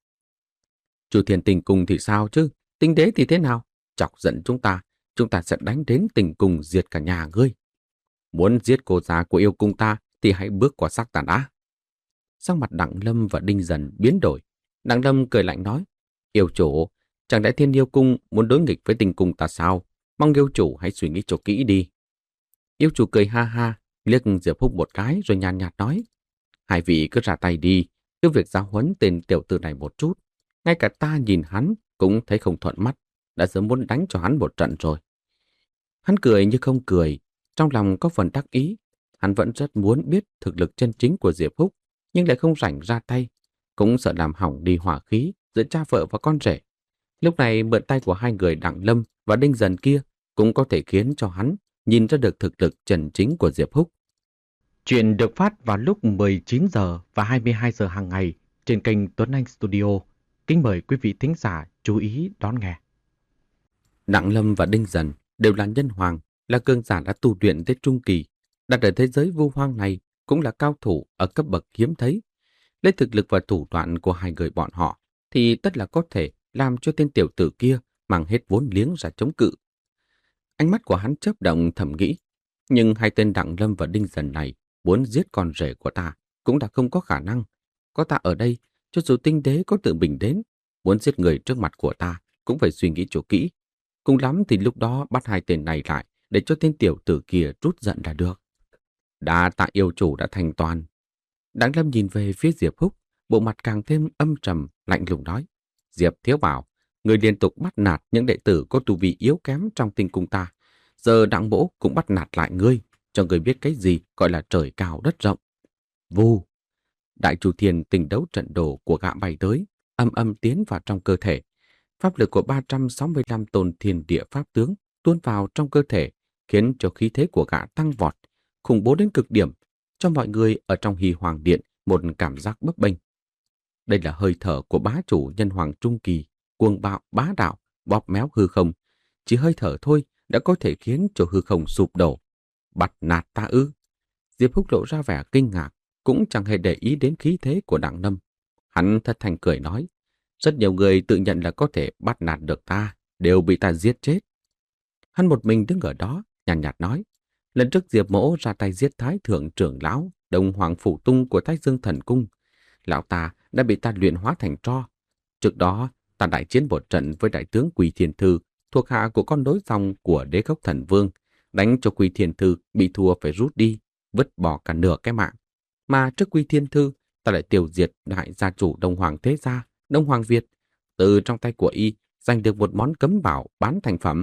[SPEAKER 1] Chu Thiên Tinh cung thì sao chứ? Tinh Đế thì thế nào? Chọc giận chúng ta, chúng ta sẽ đánh đến Tinh cung diệt cả nhà ngươi. Muốn giết cô già của yêu cung ta thì hãy bước qua xác tàn đã. Sắc mặt Đặng Lâm và Đinh Dần biến đổi. Đặng Lâm cười lạnh nói, yêu chủ, chẳng lẽ Thiên Yêu cung muốn đối nghịch với Tinh cung ta sao? Mong yêu chủ hãy suy nghĩ cho kỹ đi. Yêu chủ cười ha ha, liếc Diệp Húc một cái rồi nhàn nhạt nói, hai vị cứ ra tay đi, cứ việc giáo huấn tên tiểu tử này một chút. Ngay cả ta nhìn hắn cũng thấy không thuận mắt, đã sớm muốn đánh cho hắn một trận rồi. Hắn cười như không cười, trong lòng có phần đắc ý. Hắn vẫn rất muốn biết thực lực chân chính của Diệp Húc, nhưng lại không rảnh ra tay, cũng sợ làm hỏng đi hỏa khí giữa cha vợ và con rể. Lúc này mượn tay của hai người Đặng Lâm và Đinh Dần kia cũng có thể khiến cho hắn nhìn ra được thực lực chân chính của Diệp Húc. Chuyện được phát vào lúc mười chín giờ và hai mươi hai giờ hàng ngày trên kênh Tuấn Anh Studio. Kính mời quý vị thính giả chú ý đón nghe. Đặng Lâm và Đinh Dần đều là nhân hoàng, là cường giả đã tu luyện tới trung kỳ, đặt ở thế giới Vu Hoang này cũng là cao thủ ở cấp bậc hiếm thấy. Lấy thực lực và thủ đoạn của hai người bọn họ thì tất là có thể làm cho tên tiểu tử kia mang hết vốn liếng ra chống cự. Ánh mắt của hắn chớp động thầm nghĩ, nhưng hai tên Đặng Lâm và Đinh Dần này muốn giết con rể của ta cũng đã không có khả năng. Có ta ở đây, cho dù Tinh Đế có tự mình đến, muốn giết người trước mặt của ta cũng phải suy nghĩ cho kỹ. Cùng lắm thì lúc đó bắt hai tên này lại để cho tên tiểu tử kia rút giận là được. Đã tạ yêu chủ đã thành toàn. Đặng Lâm nhìn về phía Diệp Húc, bộ mặt càng thêm âm trầm, lạnh lùng nói, Diệp Thiếu Bảo, người liên tục bắt nạt những đệ tử có tu vi yếu kém trong Tinh cung ta. Giờ Đặng Mỗ cũng bắt nạt lại ngươi, cho ngươi biết cái gì gọi là trời cao đất rộng. Vù! Đại Chu Thiên Tinh đấu trận đồ của gã bay tới, âm âm tiến vào trong cơ thể. Pháp lực của ba trăm sáu mươi lăm tôn thiên địa pháp tướng tuôn vào trong cơ thể, khiến cho khí thế của gã tăng vọt, khủng bố đến cực điểm, cho mọi người ở trong Hy Hoàng Điện một cảm giác bấp bênh. Đây là hơi thở của bá chủ nhân hoàng trung kỳ, cuồng bạo bá đạo, bóp méo hư không. Chỉ hơi thở thôi đã có thể khiến cho hư không sụp đổ. Bắt nạt ta ư? Diệp Húc lộ ra vẻ kinh ngạc, cũng chẳng hề để ý đến khí thế của Đặng Lâm. Hắn thật thành cười nói, rất nhiều người tự nhận là có thể bắt nạt được ta, đều bị ta giết chết. Hắn một mình đứng ở đó, nhàn nhạt, nhạt nói, lần trước Diệp Mỗ ra tay giết Thái Thượng trưởng lão, Đông Hoàng Phủ Tung của Thái Dương Thần Cung. Lão ta đã bị ta luyện hóa thành tro. Trước đó, ta đại chiến một trận với đại tướng Quỳ Thiên Thư, thuộc hạ của con đối dòng của Đế Gốc Thần Vương, đánh cho Quỳ Thiên Thư bị thua phải rút đi, vứt bỏ cả nửa cái mạng. Mà trước Quỳ Thiên Thư, ta lại tiêu diệt đại gia chủ Đông Hoàng Thế Gia, Đông Hoàng Việt, từ trong tay của y giành được một món cấm bảo bán thành phẩm.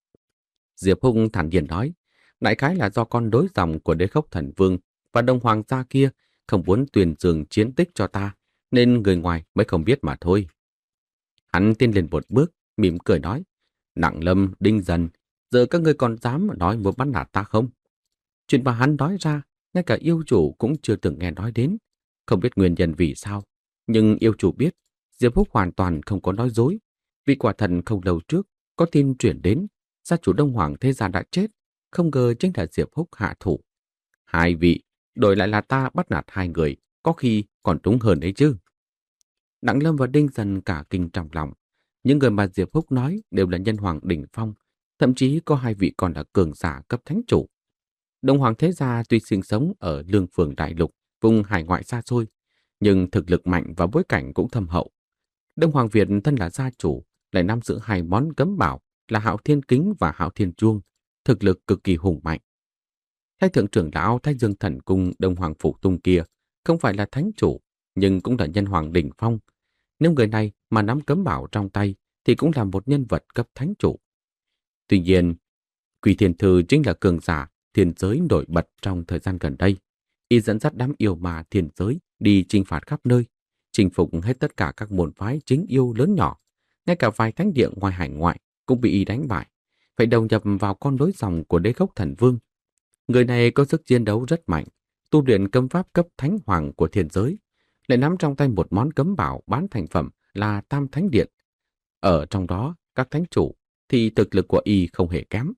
[SPEAKER 1] Diệp Hùng thản nhiên nói, đại khái là do con đối dòng của Đế Gốc Thần Vương và Đông Hoàng gia kia không muốn tuyên dương chiến tích cho ta, nên người ngoài mới không biết mà thôi. Hắn tiến lên một bước, mỉm cười nói, Đặng Lâm, Đinh Dần, giờ các ngươi còn dám nói muốn bắt nạt ta không? Chuyện mà hắn nói ra, ngay cả yêu chủ cũng chưa từng nghe nói đến. Không biết nguyên nhân vì sao, nhưng yêu chủ biết, Diệp Húc hoàn toàn không có nói dối. Vì quả thần không lâu trước, có tin chuyển đến, gia chủ Đông Hoàng Thế Gia đã chết, không ngờ chính là Diệp Húc hạ thủ. Hai vị, đổi lại là ta bắt nạt hai người, có khi còn đúng hơn đấy chứ. Đặng Lâm và Đinh Dần cả kinh trong lòng. Những người mà Diệp Húc nói đều là nhân hoàng đỉnh phong, thậm chí có hai vị còn là cường giả cấp thánh chủ. Đông Hoàng Thế Gia tuy sinh sống ở Lương Phường Đại Lục, vùng hải ngoại xa xôi, nhưng thực lực mạnh và bối cảnh cũng thâm hậu. Đông Hoàng Việt thân là gia chủ, lại nắm giữ hai món cấm bảo là Hạo Thiên Kính và Hạo Thiên Chuông, thực lực cực kỳ hùng mạnh. Thái thượng trưởng lão Thái Dương Thần Cung Đông Hoàng Phủ Tung kia không phải là thánh chủ, nhưng cũng là nhân hoàng đỉnh phong. Nếu người này mà nắm cấm bảo trong tay thì cũng là một nhân vật cấp thánh chủ. Tuy nhiên, Quỳ Thiên Thư chính là cường giả thiên giới nổi bật trong thời gian gần đây. Y dẫn dắt đám yêu ma thiên giới đi chinh phạt khắp nơi, chinh phục hết tất cả các môn phái chính yêu lớn nhỏ. Ngay cả vài thánh địa ngoài hải ngoại cũng bị Y đánh bại, phải đầu nhập vào con đối dòng của Đế Gốc Thần Vương. Người này có sức chiến đấu rất mạnh, tu luyện cấm pháp cấp thánh hoàng của thiên giới, lại nắm trong tay một món cấm bảo bán thành phẩm là Tam Thánh Điện. Ở trong đó, các thánh chủ thì thực lực của Y không hề kém.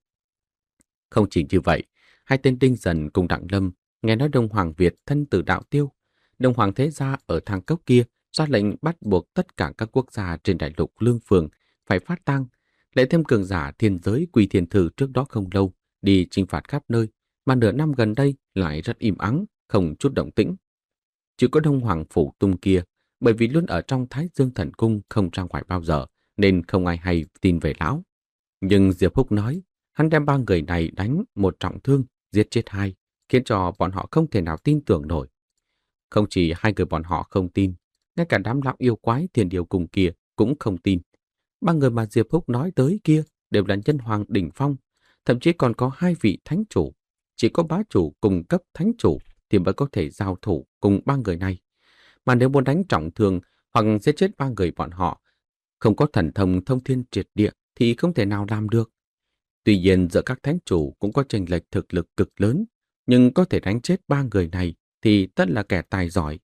[SPEAKER 1] Không chỉ như vậy, hai tên Đinh Dần cùng Đặng Lâm nghe nói Đông Hoàng Việt thân tử đạo tiêu, Đông Hoàng Thế Gia ở Thang Cốc kia ra lệnh bắt buộc tất cả các quốc gia trên đại lục Lương Phường phải phát tang, lại thêm cường giả thiên giới Quỳ Thiên Thư trước đó không lâu đi chinh phạt khắp nơi, mà nửa năm gần đây lại rất im ắng, không chút động tĩnh. Chỉ có Đông Hoàng Phủ Tung kia, bởi vì luôn ở trong Thái Dương Thần Cung không ra ngoài bao giờ, nên không ai hay tin về lão. Nhưng Diệp Húc nói, hắn đem ba người này đánh một trọng thương, giết chết hai, khiến cho bọn họ không thể nào tin tưởng nổi. Không chỉ hai người bọn họ không tin, ngay cả đám lão yêu quái thiên điều cùng kia cũng không tin. Ba người mà Diệp Húc nói tới kia đều là nhân hoàng đỉnh phong, thậm chí còn có hai vị thánh chủ. Chỉ có bá chủ cùng cấp thánh chủ thì mới có thể giao thủ cùng ba người này. Mà nếu muốn đánh trọng thương hoặc giết chết ba người bọn họ, không có thần thông thông thiên triệt địa thì không thể nào làm được. Tuy nhiên giữa các thánh chủ cũng có chênh lệch thực lực cực lớn, nhưng có thể đánh chết ba người này thì tất là kẻ tài giỏi.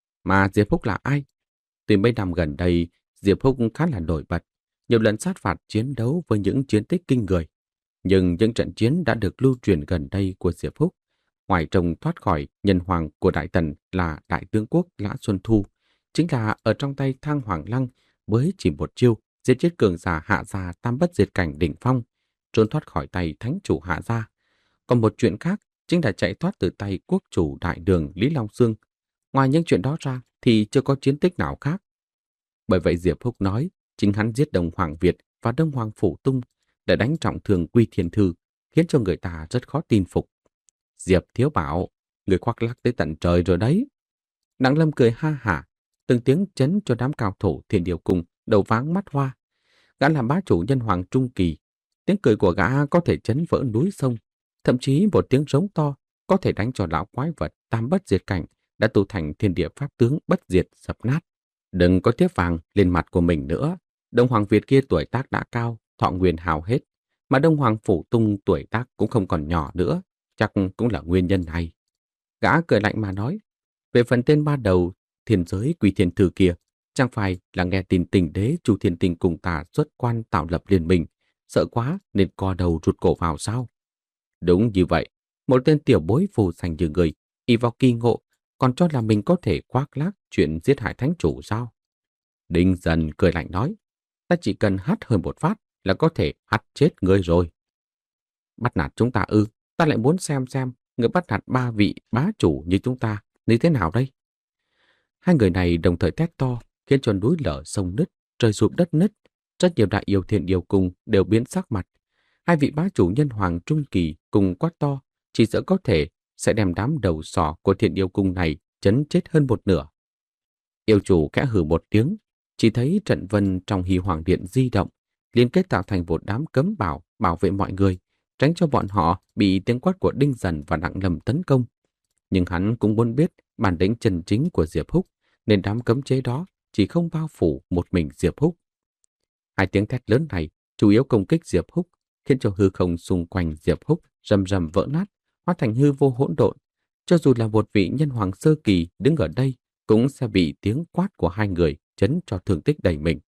[SPEAKER 1] Mà Diệp Húc là ai? Từ mấy năm gần đây, Diệp Húc khá là nổi bật, nhiều lần sát phạt chiến đấu với những chiến tích kinh người. Nhưng những trận chiến đã được lưu truyền gần đây của Diệp Húc, ngoài trông thoát khỏi nhân hoàng của Đại Tần là Đại Tướng Quốc Lã Xuân Thu, chính là ở trong tay Thang Hoàng Lăng với chỉ một chiêu giết chết cường giả Hạ Gia tam bất diệt cảnh đỉnh phong, trốn thoát khỏi tay thánh chủ Hạ Gia. Còn một chuyện khác chính là chạy thoát từ tay quốc chủ Đại Đường Lý Long Xương. Ngoài những chuyện đó ra thì chưa có chiến tích nào khác. Bởi vậy Diệp Húc nói chính hắn giết Đông Hoàng Việt và Đông Hoàng Phủ Tung để đánh trọng thương Quy Thiên Thư, khiến cho người ta rất khó tin phục. Diệp Thiếu Bảo, người khoác lác tới tận trời rồi đấy. Đặng Lâm cười ha hả, từng tiếng chấn cho đám cao thủ Thiên Điều Cung đầu váng mắt hoa. Gã là bá chủ nhân hoàng trung kỳ, tiếng cười của gã có thể chấn vỡ núi sông, thậm chí một tiếng rống to có thể đánh cho lão quái vật tam bất diệt cảnh đã tu thành thiên địa pháp tướng bất diệt sập nát. Đừng có tiếp vàng lên mặt của mình nữa. Đông Hoàng Việt kia tuổi tác đã cao, thọ nguyên hao hết, mà Đông Hoàng Phủ Tung tuổi tác cũng không còn nhỏ nữa, chắc cũng là nguyên nhân này. Gã cười lạnh mà nói, về phần tên ba đầu thiên giới Quỳ Thiên Thư kia, chẳng phải là nghe tin Tình Đế Chu Thiên Tinh cùng ta xuất quan tạo lập liên minh, sợ quá nên co đầu rụt cổ vào sao? Đúng như vậy, Một tên tiểu bối phù sành như người, ỷ vào kỳ ngộ, còn cho là mình có thể khoác lác chuyện giết hại thánh chủ sao? Đinh Dần cười lạnh nói, ta chỉ cần hắt hơi một phát là có thể hắt chết ngươi rồi. Bắt nạt chúng ta ư? Ta lại muốn xem xem người bắt nạt ba vị bá chủ như chúng ta như thế nào đây? Hai người này đồng thời thét to, khiến cho núi lở sông nứt, trời sụp đất nứt. Rất nhiều đại yêu thiền yêu cung đều biến sắc mặt. Hai vị bá chủ nhân hoàng trung kỳ cùng quát to, chỉ sợ có thể sẽ đem đám đầu sỏ của thiền yêu cung này chấn chết hơn một nửa. Yêu chủ khẽ hừ một tiếng, chỉ thấy trận vân trong Hy Hoàng Điện di động, liên kết tạo thành một đám cấm bảo bảo vệ mọi người, tránh cho bọn họ bị tiếng quát của Đinh Dần và Đặng Lâm tấn công. Nhưng hắn cũng muốn biết bản lĩnh chân chính của Diệp Húc, nên đám cấm chế đó chỉ không bao phủ một mình Diệp Húc. Hai tiếng thét lớn này chủ yếu công kích Diệp Húc, khiến cho hư không xung quanh Diệp Húc rầm rầm vỡ nát, hóa thành hư vô hỗn độn. Cho dù là một vị nhân hoàng sơ kỳ đứng ở đây, cũng sẽ bị tiếng quát của hai người chấn cho thương tích đầy mình.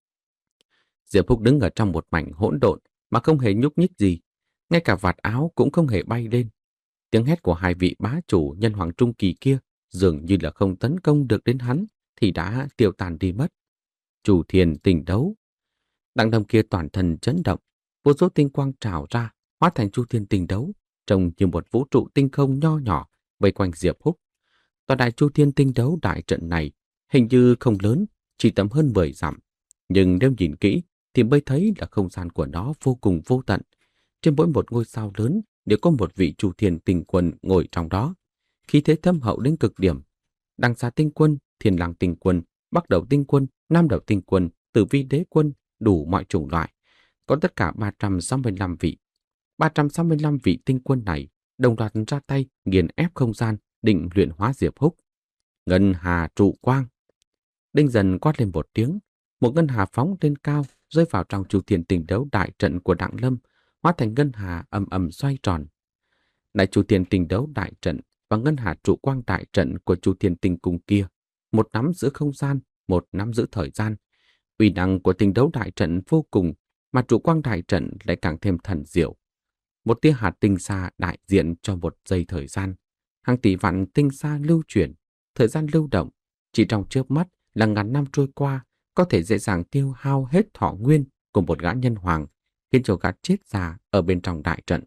[SPEAKER 1] Diệp Húc đứng ở trong một mảnh hỗn độn mà không hề nhúc nhích gì, ngay cả vạt áo cũng không hề bay lên. Tiếng hét của hai vị bá chủ nhân hoàng trung kỳ kia dường như là không tấn công được đến hắn thì đã tiêu tàn đi mất. Chủ thiền tình đấu. Đặng Lâm kia toàn thân chấn động, vô số tinh quang trào ra, hóa thành chu thiên tình đấu, trông như một vũ trụ tinh không nho nhỏ vây quanh Diệp Húc. Tòa đại chu thiên tinh đấu đại trận này hình như không lớn, chỉ tầm hơn mười dặm, nhưng nếu nhìn kỹ thì mới thấy là không gian của nó vô cùng vô tận. Trên mỗi một ngôi sao lớn đều có một vị chu thiên tinh quân ngồi trong đó, khí thế thâm hậu đến cực điểm. Đằng xa tinh quân, thiên lang tinh quân, bắc đầu tinh quân, nam đầu tinh quân, tử vi đế quân, đủ mọi chủng loại, có tất cả ba trăm sáu mươi lăm vị. ba trăm sáu mươi lăm vị tinh quân này đồng loạt ra tay nghiền ép không gian, định luyện hóa Diệp Húc. Ngân hà trụ quang. Đinh Dần quát lên một tiếng, một ngân hà phóng lên cao, rơi vào trong chu thiên tinh đấu đại trận của Đặng Lâm, hóa thành ngân hà ầm ầm xoay tròn. Đại chu thiên tinh đấu đại trận và ngân hà trụ quang đại trận của chu thiên tinh cung kia, một nắm giữ không gian, một nắm giữ thời gian. Uy năng của tinh đấu đại trận vô cùng, mà trụ quang đại trận lại càng thêm thần diệu. Một tia hạt tinh xa đại diện cho một giây thời gian, hàng tỷ vạn tinh xa lưu chuyển, thời gian lưu động, chỉ trong chớp mắt là ngàn năm trôi qua, có thể dễ dàng tiêu hao hết thọ nguyên của một gã nhân hoàng, khiến cho gã chết già ở bên trong đại trận.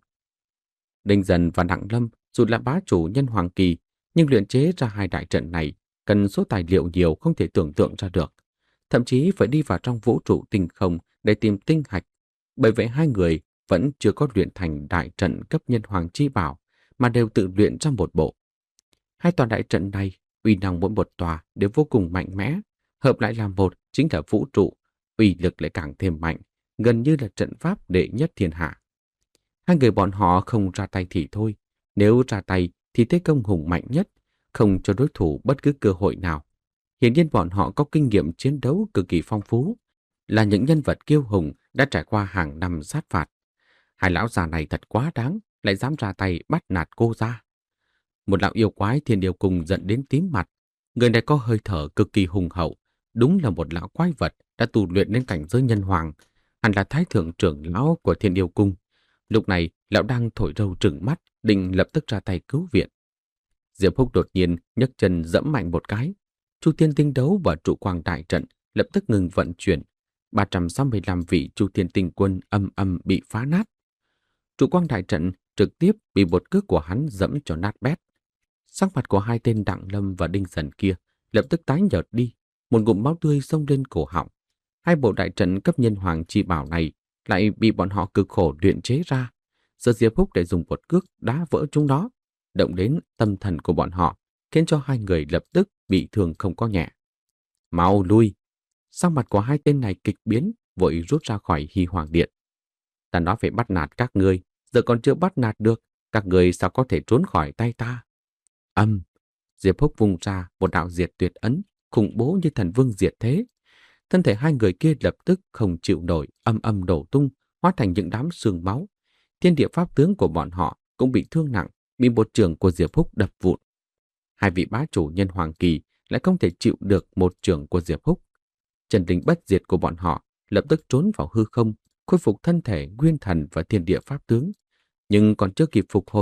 [SPEAKER 1] Đinh Dần và Đặng Lâm dù là bá chủ nhân hoàng kỳ, nhưng luyện chế ra hai đại trận này cần số tài liệu nhiều không thể tưởng tượng ra được. Thậm chí phải đi vào trong vũ trụ tinh không để tìm tinh hạch. Bởi vậy hai người vẫn chưa có luyện thành đại trận cấp nhân hoàng chi bảo, mà đều tự luyện ra một bộ. Hai tòa đại trận này, uy năng mỗi một tòa đều vô cùng mạnh mẽ, hợp lại làm một chính là vũ trụ, uy lực lại càng thêm mạnh, gần như là trận pháp đệ nhất thiên hạ. Hai người bọn họ không ra tay thì thôi, nếu ra tay thì thế công hùng mạnh nhất, không cho đối thủ bất cứ cơ hội nào. Hiển nhiên bọn họ có kinh nghiệm chiến đấu cực kỳ phong phú, là những nhân vật kiêu hùng đã trải qua hàng năm sát phạt. Hai lão già này thật quá đáng, lại dám ra tay bắt nạt cô ra. Một lão yêu quái thiên điều cùng giận đến tím mặt. Người này có hơi thở cực kỳ hùng hậu, đúng là một lão quái vật đã tu luyện đến cảnh giới nhân hoàng, hẳn là thái thượng trưởng lão của thiên điều cung. Lúc này, lão đang thổi râu trừng mắt, định lập tức ra tay cứu viện. Diệp Húc đột nhiên nhấc chân dẫm mạnh một cái. Chu thiên tinh đấu và trụ quang đại trận lập tức ngừng vận chuyển. ba trăm sáu mươi lăm vị chu thiên tinh quân âm âm bị phá nát. Trụ quang đại trận trực tiếp bị một cước của hắn dẫm cho nát bét. Sắc mặt của hai tên Đặng Lâm và Đinh Dần kia lập tức tái nhợt đi, một ngụm máu tươi xông lên cổ họng. Hai bộ đại trận cấp nhân hoàng chi bảo này lại bị bọn họ cực khổ luyện chế ra. Giờ Diệp Húc để dùng một cước đá vỡ chúng nó, động đến tâm thần của bọn họ, khiến cho hai người lập tức bị thương không có nhẹ. Mau lui! Sắc mặt của hai tên này kịch biến, vội rút ra khỏi Hy Hoàng Điện. Ta nói phải bắt nạt các ngươi, giờ còn chưa bắt nạt được, các ngươi sao có thể trốn khỏi tay ta? Âm! Diệp Húc vung ra một đạo diệt tuyệt ấn, khủng bố như thần vương diệt thế. Thân thể hai người kia lập tức không chịu nổi, âm âm đổ tung, hóa thành những đám xương máu. Thiên địa pháp tướng của bọn họ cũng bị thương nặng, bị một trường của Diệp Húc đập vụn. Hai vị bá chủ nhân hoàng kỳ lại không thể chịu được một trường của Diệp Húc. Chân linh bất diệt của bọn họ lập tức trốn vào hư không, khôi phục thân thể nguyên thần và thiên địa pháp tướng. Nhưng còn chưa kịp phục hồi,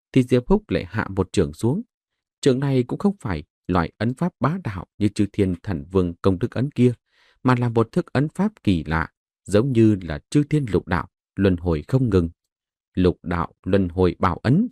[SPEAKER 1] thì Diệp Húc lại hạ một chưởng xuống. Chưởng này cũng không phải loại ấn pháp bá đạo như Chư Thiên Thần Vương công đức ấn kia, mà là một thức ấn pháp kỳ lạ, giống như là Chư Thiên Lục Đạo, luân hồi không ngừng. Lục đạo luân hồi bảo ấn.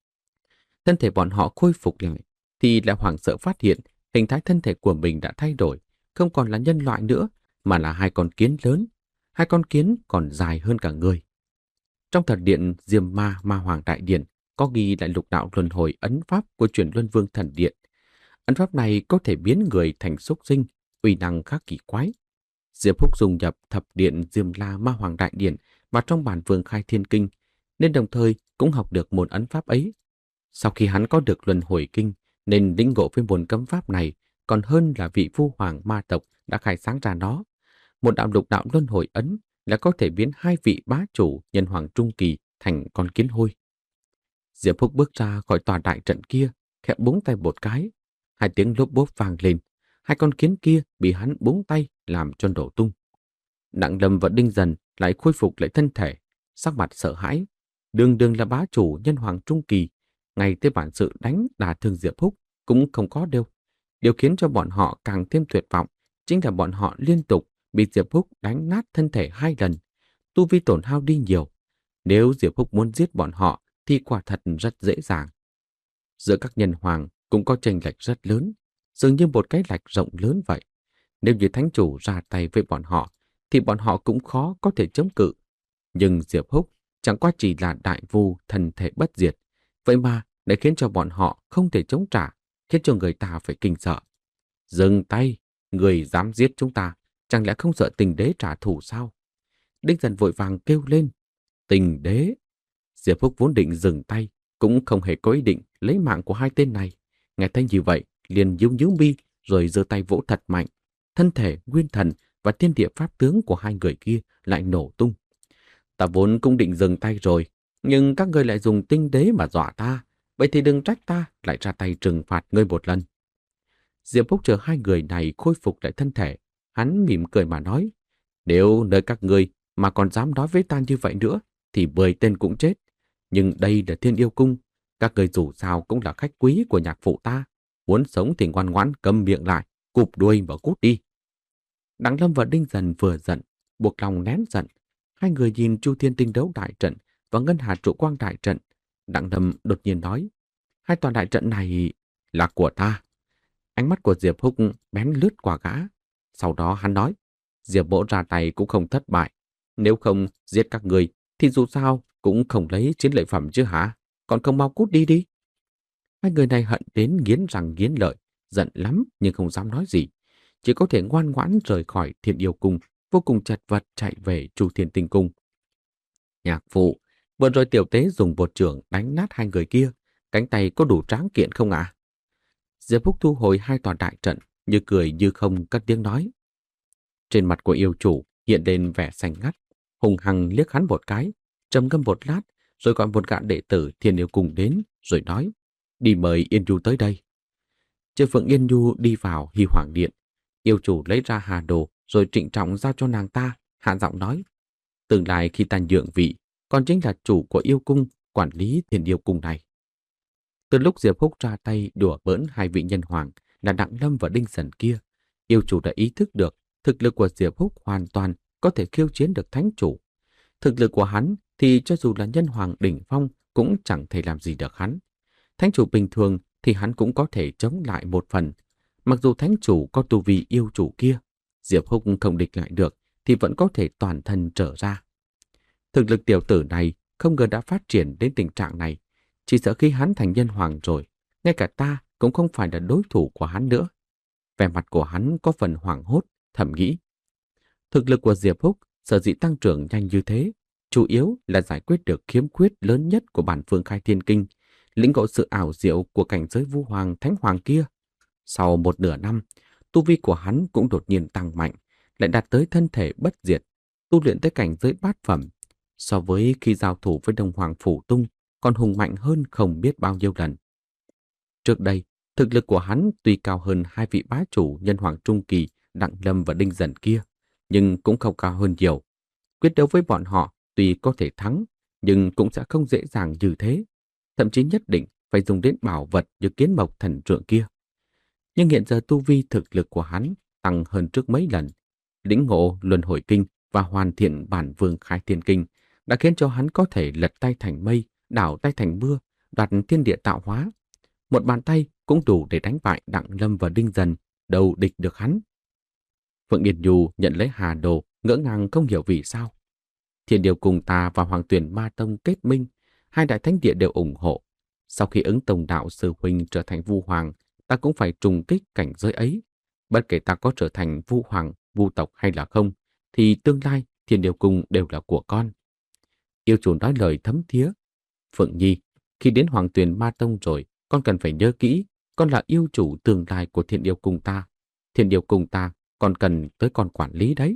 [SPEAKER 1] Thân thể bọn họ khôi phục lại, thì lại hoảng sợ phát hiện hình thái thân thể của mình đã thay đổi, không còn là nhân loại nữa, mà là hai con kiến lớn. Hai con kiến còn dài hơn cả người. Trong thần điện Diêm Ma Ma Hoàng Đại Điện có ghi lại lục đạo luân hồi ấn pháp của Chuyển Luân Vương Thần Điện. Ấn pháp này có thể biến người thành súc sinh, uy năng khá kỳ quái. Diệp Húc dùng nhập thập điện Diêm La Ma Hoàng Đại Điện vào trong bản Vương Khai Thiên Kinh, nên đồng thời cũng học được môn ấn pháp ấy. Sau khi hắn có được luân hồi kinh, nên lĩnh ngộ với môn cấm pháp này còn hơn là vị Phu Hoàng ma tộc đã khai sáng ra nó. Một đạo lục đạo luân hồi ấn là có thể biến hai vị bá chủ nhân hoàng trung kỳ thành con kiến hôi. Diệp Húc bước ra khỏi tòa đại trận kia, khẽ búng tay một cái. Hai tiếng lốp bốp vang lên, hai con kiến kia bị hắn búng tay làm cho đổ tung. Đặng Lâm và Đinh Dần lại khôi phục lại thân thể, sắc mặt sợ hãi. Đường đường là bá chủ nhân hoàng trung kỳ, ngay tới bản sự đánh đả thương Diệp Húc cũng không có đâu. Điều khiến cho bọn họ càng thêm tuyệt vọng chính là bọn họ liên tục bị Diệp Húc đánh nát thân thể hai lần, tu vi tổn hao đi nhiều. Nếu Diệp Húc muốn giết bọn họ thì quả thật rất dễ dàng. Giữa các nhân hoàng cũng có chênh lệch rất lớn, dường như một cái lệch rộng lớn vậy. Nếu như thánh chủ ra tay với bọn họ thì bọn họ cũng khó có thể chống cự. Nhưng Diệp Húc chẳng qua chỉ là đại vu thần thể bất diệt, vậy mà lại khiến cho bọn họ không thể chống trả, khiến cho người ta phải kinh sợ. Dừng tay, người dám giết chúng ta, chẳng lẽ không sợ tình đế trả thù sao? Đinh Dần vội vàng kêu lên. Tình đế? Diệp Húc vốn định dừng tay, cũng không hề có ý định lấy mạng của hai tên này. Nghe thấy như vậy, liền nhướng nhướng mi, rồi giơ tay vỗ thật mạnh. Thân thể, nguyên thần và thiên địa pháp tướng của hai người kia lại nổ tung. Ta vốn cũng định dừng tay rồi, nhưng các ngươi lại dùng tinh đế mà dọa ta, vậy thì đừng trách ta lại ra tay trừng phạt ngươi một lần. Diệp Húc chờ hai người này khôi phục lại thân thể, hắn mỉm cười mà nói, nếu nơi các ngươi mà còn dám nói với ta như vậy nữa, thì mười tên cũng chết. Nhưng đây là Thiên Yêu Cung, các ngươi dù sao cũng là khách quý của nhạc phụ ta, muốn sống thì ngoan ngoãn câm miệng lại, cụp đuôi và cút đi. Đặng Lâm và Đinh Dần vừa giận, buộc lòng nén giận. Hai người nhìn Chu Thiên Tinh Đấu đại trận và Ngân Hà Trụ Quang đại trận. Đặng Lâm đột nhiên nói, hai tòa đại trận này là của ta. Ánh mắt của Diệp Húc bén lướt qua gã. Sau đó hắn nói, Diệp Mỗ ra tay cũng không thất bại. Nếu không giết các người thì dù sao cũng không lấy chiến lợi phẩm chứ hả? Còn không mau cút đi đi. Hai người này hận đến nghiến răng nghiến lợi, giận lắm nhưng không dám nói gì. Chỉ có thể ngoan ngoãn rời khỏi Thiên Yêu Cung, vô cùng chật vật chạy về Chu Thiên Tinh Cung. Nhạc phụ, vừa rồi tiểu tế dùng một chưởng đánh nát hai người kia, cánh tay có đủ tráng kiện không ạ? Diệp Húc thu hồi hai tòa đại trận, như cười như không cất tiếng nói. Trên mặt của yêu chủ hiện lên vẻ xanh ngắt, hùng hăng liếc hắn một cái, trầm ngâm một lát, rồi gọi một gã đệ tử Thiên Yêu Cung đến, rồi nói, đi mời Yên Nhu tới đây. Triệu Phượng Yên Nhu đi vào Hy Hoàng Điện, yêu chủ lấy ra hà đồ, rồi trịnh trọng giao cho nàng ta, hạ giọng nói, tương lai khi ta nhượng vị, còn chính là chủ của yêu cung, quản lý Thiên Yêu Cung này. Từ lúc Diệp Húc ra tay đùa bỡn hai vị nhân hoàng là Đặng Lâm và Đinh Dần kia, yêu chủ đã ý thức được thực lực của Diệp Húc hoàn toàn có thể khiêu chiến được thánh chủ. Thực lực của hắn thì cho dù là nhân hoàng đỉnh phong cũng chẳng thể làm gì được hắn. Thánh chủ bình thường thì hắn cũng có thể chống lại một phần. Mặc dù thánh chủ có tu vi yêu chủ kia, Diệp Húc không địch lại được thì vẫn có thể toàn thân trở ra. Thực lực tiểu tử này không ngờ đã phát triển đến tình trạng này. Chỉ sợ khi hắn thành nhân hoàng rồi, ngay cả ta cũng không phải là đối thủ của hắn nữa. Vẻ mặt của hắn có phần hoảng hốt, thầm nghĩ. Thực lực của Diệp Húc sở dĩ tăng trưởng nhanh như thế, chủ yếu là giải quyết được khiếm khuyết lớn nhất của bản Phương Khai Thiên Kinh, lĩnh ngộ sự ảo diệu của cảnh giới Vu Hoàng Thánh Hoàng kia. Sau một nửa năm, tu vi của hắn cũng đột nhiên tăng mạnh, lại đạt tới thân thể bất diệt, tu luyện tới cảnh giới bát phẩm. So với khi giao thủ với Đông Hoàng Phủ Tung, còn hùng mạnh hơn không biết bao nhiêu lần. Trước đây, thực lực của hắn tuy cao hơn hai vị bá chủ nhân hoàng trung kỳ Đặng Lâm và Đinh Dần kia, nhưng cũng không cao hơn nhiều. Quyết đấu với bọn họ tuy có thể thắng, nhưng cũng sẽ không dễ dàng như thế. thậm chí nhất định phải dùng đến bảo vật như kiến mộc thần trượng kia. Nhưng hiện giờ tu vi thực lực của hắn tăng hơn trước mấy lần. Lĩnh ngộ luân hồi kinh và hoàn thiện bản vương khai thiên kinh đã khiến cho hắn có thể lật tay thành mây, đảo tay thành mưa, đoạt thiên địa tạo hóa. Một bàn tay cũng đủ để đánh bại Đặng Lâm và Đinh Dần, đâu địch được hắn. Phượng Yên Nhu nhận lấy hà đồ, ngỡ ngàng không hiểu vì sao. Thiên Điều cùng ta và Hoàng Tuyển Ma Tông kết minh, hai đại thánh địa đều ủng hộ. Sau khi ứng tông đạo sư huynh trở thành Vu Hoàng, ta cũng phải trùng kích cảnh giới ấy. Bất kể ta có trở thành Vu Hoàng, Vu tộc hay là không, thì tương lai Thiên Điều cùng đều là của con. Yêu chủ nói lời thấm thía. Phượng Nhi, khi đến Hoàng Tuyển Ma Tông rồi, con cần phải nhớ kỹ, con là yêu chủ tương lai của Thiên Điều cùng ta. Thiên Điều cùng ta còn cần tới con quản lý đấy.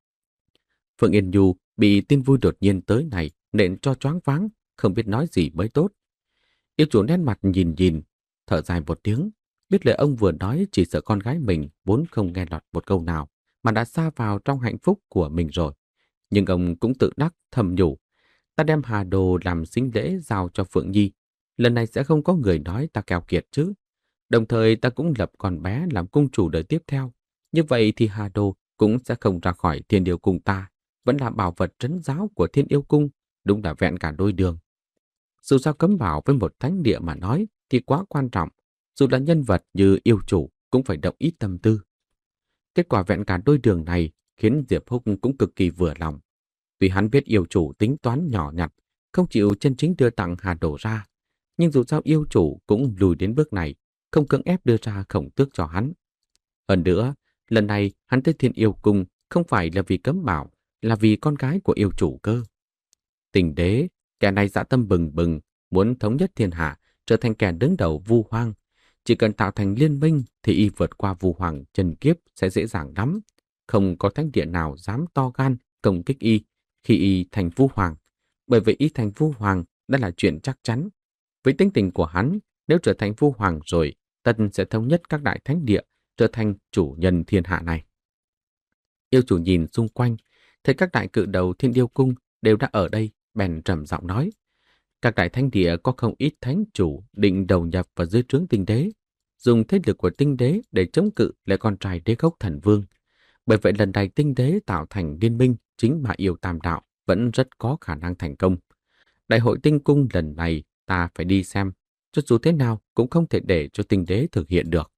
[SPEAKER 1] Phượng Yên Nhu bị tin vui đột nhiên tới này nện cho choáng váng, không biết nói gì mới tốt. Yêu chủ nét mặt nhìn nhìn, thở dài một tiếng, biết lời ông vừa nói chỉ sợ con gái mình vốn không nghe lọt một câu nào, mà đã sa vào trong hạnh phúc của mình rồi. Nhưng ông cũng tự đắc thầm nhủ, ta đem hà đồ làm sính lễ giao cho Phượng Nhi, lần này sẽ không có người nói ta keo kiệt chứ. Đồng thời ta cũng lập con bé làm cung chủ đời tiếp theo, như vậy thì hà đồ cũng sẽ không ra khỏi Thiên Điều cùng ta, vẫn là bảo vật trấn giáo của Thiên Yêu Cung, đúng là vẹn cả đôi đường. Dù sao cấm bảo với một thánh địa mà nói thì quá quan trọng, dù là nhân vật như yêu chủ cũng phải động ít tâm tư. Kết quả vẹn cả đôi đường này khiến Diệp Húc cũng cực kỳ vừa lòng. Tuy hắn biết yêu chủ tính toán nhỏ nhặt, không chịu chân chính đưa tặng hà đồ ra, nhưng dù sao yêu chủ cũng lùi đến bước này, không cưỡng ép đưa ra khổng tước cho hắn. Hơn nữa, lần này hắn tới Thiên Yêu Cung không phải là vì cấm bảo, là vì con gái của yêu chủ cơ. Tình đế, kẻ này dã tâm bừng bừng, muốn thống nhất thiên hạ, trở thành kẻ đứng đầu Vu Hoang. Chỉ cần tạo thành liên minh thì y vượt qua Vu Hoàng trần kiếp sẽ dễ dàng lắm. Không có thánh địa nào dám to gan công kích y khi y thành Vu Hoàng. Bởi vì y thành Vu Hoàng đã là chuyện chắc chắn. Với tính tình của hắn, nếu trở thành Vu Hoàng rồi, tất sẽ thống nhất các đại thánh địa, trở thành chủ nhân thiên hạ này. Yêu chủ nhìn xung quanh, thấy các đại cự đầu Thiên Yêu Cung đều đã ở đây, bèn trầm giọng nói. Các đại thánh địa có không ít thánh chủ định đầu nhập vào dưới trướng tinh đế, dùng thế lực của tinh đế để chống cự lại con trai đế gốc thần vương. Bởi vậy lần này tinh đế tạo thành liên minh chính mà yêu tam đạo vẫn rất có khả năng thành công. Đại hội tinh cung lần này ta phải đi xem, cho dù thế nào cũng không thể để cho tinh đế thực hiện được.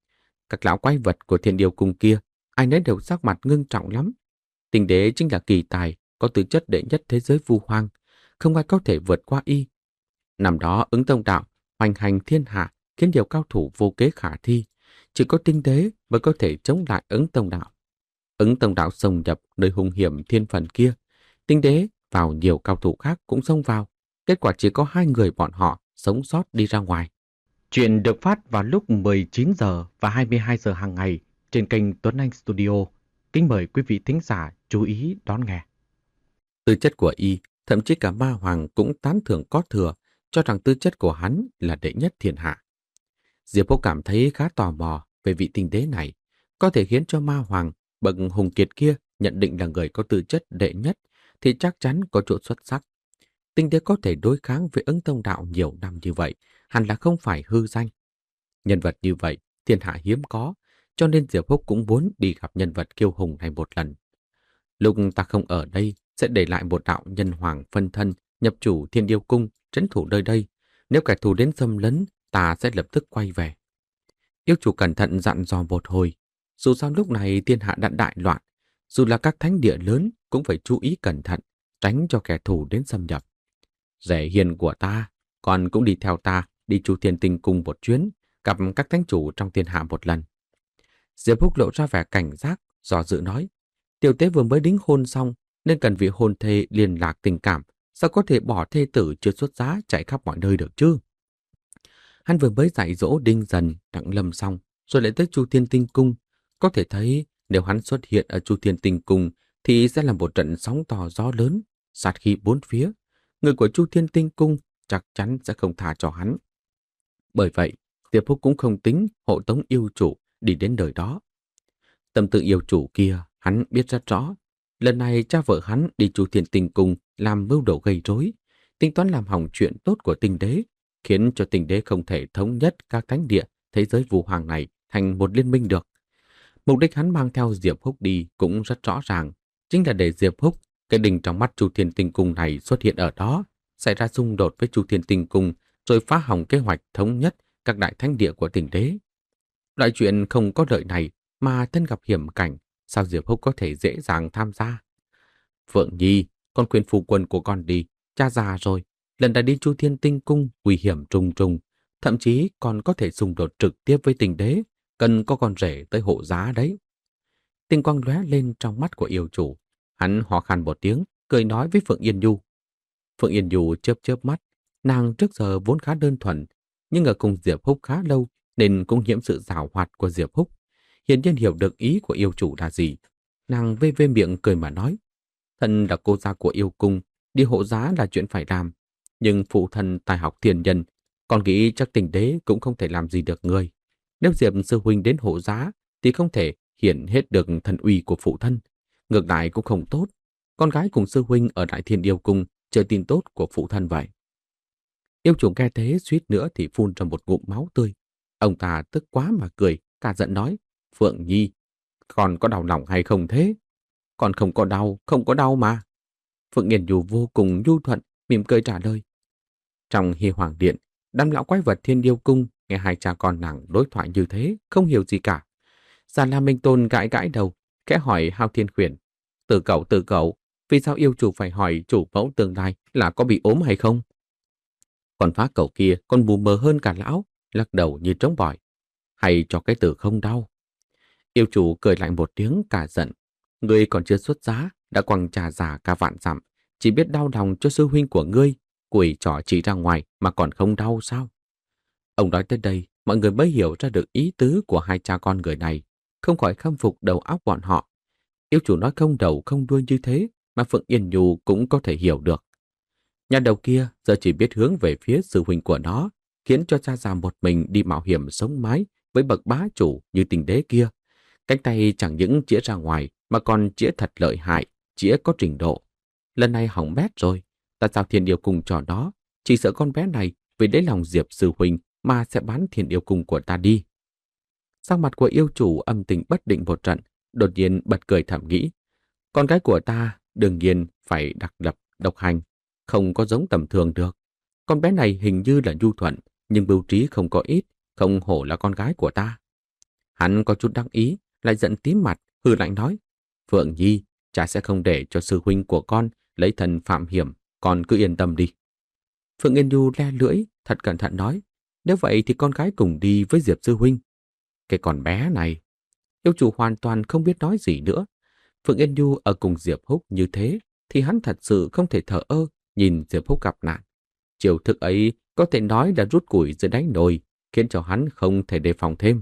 [SPEAKER 1] Các lão quái vật của Thiên Yêu Cung kia, ai nấy đều sắc mặt ngưng trọng lắm. Tinh đế chính là kỳ tài, có tư chất đệ nhất thế giới Vu Hoang, không ai có thể vượt qua y. Năm đó ứng tông đạo hoành hành thiên hạ khiến nhiều cao thủ vô kế khả thi, chỉ có tinh đế mới có thể chống lại ứng tông đạo. Ứng tông đạo xông nhập nơi hung hiểm thiên phần kia, tinh đế vào nhiều cao thủ khác cũng xông vào, kết quả chỉ có hai người bọn họ sống sót đi ra ngoài. Chuyện được phát vào lúc mười chín giờ và hai mươi hai giờ hàng ngày trên kênh Tuấn Anh Studio. Kính mời quý vị thính giả chú ý đón nghe. Tư chất của y, thậm chí cả Ma Hoàng cũng tán thưởng có thừa, cho rằng tư chất của hắn là đệ nhất thiên hạ. Diệp Húc cảm thấy khá tò mò về vị tinh đế này, có thể khiến cho Ma Hoàng, bậc hùng kiệt kia nhận định là người có tư chất đệ nhất, thì chắc chắn có chỗ xuất sắc. Tinh đế có thể đối kháng với ứng tông đạo nhiều năm như vậy, hẳn là không phải hư danh. Nhân vật như vậy, thiên hạ hiếm có, cho nên Diệp Húc cũng muốn đi gặp nhân vật kiêu hùng này một lần. Lúc ta không ở đây, sẽ để lại một đạo nhân hoàng phân thân, nhập chủ Thiên Yêu Cung, trấn thủ nơi đây. Nếu kẻ thù đến xâm lấn, ta sẽ lập tức quay về. Yêu chủ cẩn thận dặn dò một hồi. Dù sao lúc này thiên hạ đã đại loạn, dù là các thánh địa lớn cũng phải chú ý cẩn thận, tránh cho kẻ thù đến xâm nhập. Rể hiền của ta, con cũng đi theo ta, đi Chu Thiên Tinh Cung một chuyến, gặp các thánh chủ trong thiên hạ một lần. Diệp Húc lộ ra vẻ cảnh giác, dò dự nói, tiểu tế vừa mới đính hôn xong, nên cần vị hôn thê liên lạc tình cảm, sao có thể bỏ thê tử chưa xuất giá chạy khắp mọi nơi được chứ? Hắn vừa mới dạy dỗ Đinh Dần, Đặng Lâm xong, rồi lại tới Chu Thiên Tinh Cung. Có thể thấy nếu hắn xuất hiện ở Chu Thiên Tinh Cung thì sẽ là một trận sóng to gió lớn, sát khí bốn phía. Người của Chu Thiên Tinh Cung chắc chắn sẽ không tha cho hắn. Bởi vậy, Diệp Húc cũng không tính hộ tống yêu chủ đi đến đời đó. Tâm tư yêu chủ kia hắn biết rất rõ. Lần này cha vợ hắn đi Chu Thiên Tinh Cung làm mưu đồ gây rối, tính toán làm hỏng chuyện tốt của tinh đế, khiến cho tình đế không thể thống nhất các thánh địa thế giới vu hoàng này thành một liên minh được. Mục đích hắn mang theo Diệp Húc đi cũng rất rõ ràng, chính là để Diệp Húc, cái đinh trong mắt Chu Thiên Tinh Cung này xuất hiện ở đó, xảy ra xung đột với Chu Thiên Tinh Cung, rồi phá hỏng kế hoạch thống nhất các đại thánh địa của tình đế. Loại chuyện không có lợi này mà thân gặp hiểm cảnh, sao Diệp Húc có thể dễ dàng tham gia? Phượng Nhi, con khuyên phu quân của con đi, cha già rồi, lần này đi Chu Thiên Tinh Cung nguy hiểm trùng trùng, thậm chí còn có thể xung đột trực tiếp với tình đế, cần có con rể tới hộ giá đấy. Tinh quang lóe lên trong mắt của yêu chủ, hắn ho khan một tiếng, cười nói với Phượng Yên Nhu. Phượng Yên Nhu chớp chớp mắt, nàng trước giờ vốn khá đơn thuần, nhưng ở cùng Diệp Húc khá lâu nên cũng nhiễm sự giảo hoạt của Diệp Húc. Hiển nhiên hiểu được ý của yêu chủ là gì. Nàng vê vê miệng cười mà nói, thân là cô gia của yêu cung, đi hộ giá là chuyện phải làm, nhưng phụ thân tài học thiên nhân, còn nghĩ chắc tình đế cũng không thể làm gì được người. Nếu Diệp sư huynh đến hộ giá thì không thể hiện hết được thần uy của phụ thân, ngược lại cũng không tốt. Con gái cùng sư huynh ở Đại Thiên Yêu Cung chờ tin tốt của phụ thân vậy. Yêu chủ nghe thế suýt nữa thì phun ra một ngụm máu tươi. Ông ta tức quá mà cười, cả giận nói, Phượng Nhi, con có đau lòng hay không thế? Con không có đau, không có đau mà. Phượng Nghiên Nhu vô cùng nhu thuận, mỉm cười trả lời. Trong Hy Hoàng Điện, đám lão quái vật Thiên Điêu Cung nghe hai cha con nàng đối thoại như thế, không hiểu gì cả. Già La Minh Tôn gãi gãi đầu, khẽ hỏi Hao Thiên Khuyển, từ cậu từ cậu, vì sao yêu chủ phải hỏi chủ mẫu tương lai là có bị ốm hay không? Còn phá cậu kia còn mù mờ hơn cả lão, lắc đầu như trống bỏi. Hay cho cái từ không đau. Yêu chủ cười lại một tiếng cả giận. Ngươi còn chưa xuất giá, đã quăng trà giả cả vạn dặm, chỉ biết đau lòng cho sư huynh của ngươi, quỷ trỏ chỉ ra ngoài mà còn không đau sao? Ông nói tới đây, mọi người mới hiểu ra được ý tứ của hai cha con người này, không khỏi khâm phục đầu óc bọn họ. Yêu chủ nói không đầu không đuôi như thế mà Phượng Yên Nhu cũng có thể hiểu được. Nhà đầu kia giờ chỉ biết hướng về phía sư huynh của nó, khiến cho cha già một mình đi mạo hiểm sống mái với bậc bá chủ như tình đế kia. Cánh tay chẳng những chĩa ra ngoài mà còn chĩa thật lợi hại, chĩa có trình độ. Lần này hỏng bét rồi, ta giao Thiên Yêu Cung cho nó, chỉ sợ con bé này vì lấy lòng Diệp sư huynh mà sẽ bán Thiên Yêu Cung của ta đi. Sắc mặt của yêu chủ âm tình bất định một trận, đột nhiên bật cười thầm nghĩ. Con gái của ta đương nhiên phải đặc lập, độc hành, không có giống tầm thường được. Con bé này hình như là nhu thuận, nhưng bưu trí không có ít, không hổ là con gái của ta. Hắn có chút đắc ý, lại giận tím mặt, hừ lạnh nói. Phượng Nhi, cha sẽ không để cho sư huynh của con lấy thân phạm hiểm, con cứ yên tâm đi. Phượng Yên Nhu le lưỡi, thật cẩn thận nói. Nếu vậy thì con gái cùng đi với Diệp sư huynh. Cái con bé này, yêu chủ hoàn toàn không biết nói gì nữa. Phượng Yên Nhu ở cùng Diệp Húc như thế, thì hắn thật sự không thể thở ơ nhìn Diệp Húc gặp nạn. Chiều thức ấy có thể nói là rút củi dưới đáy nồi, khiến cho hắn không thể đề phòng thêm.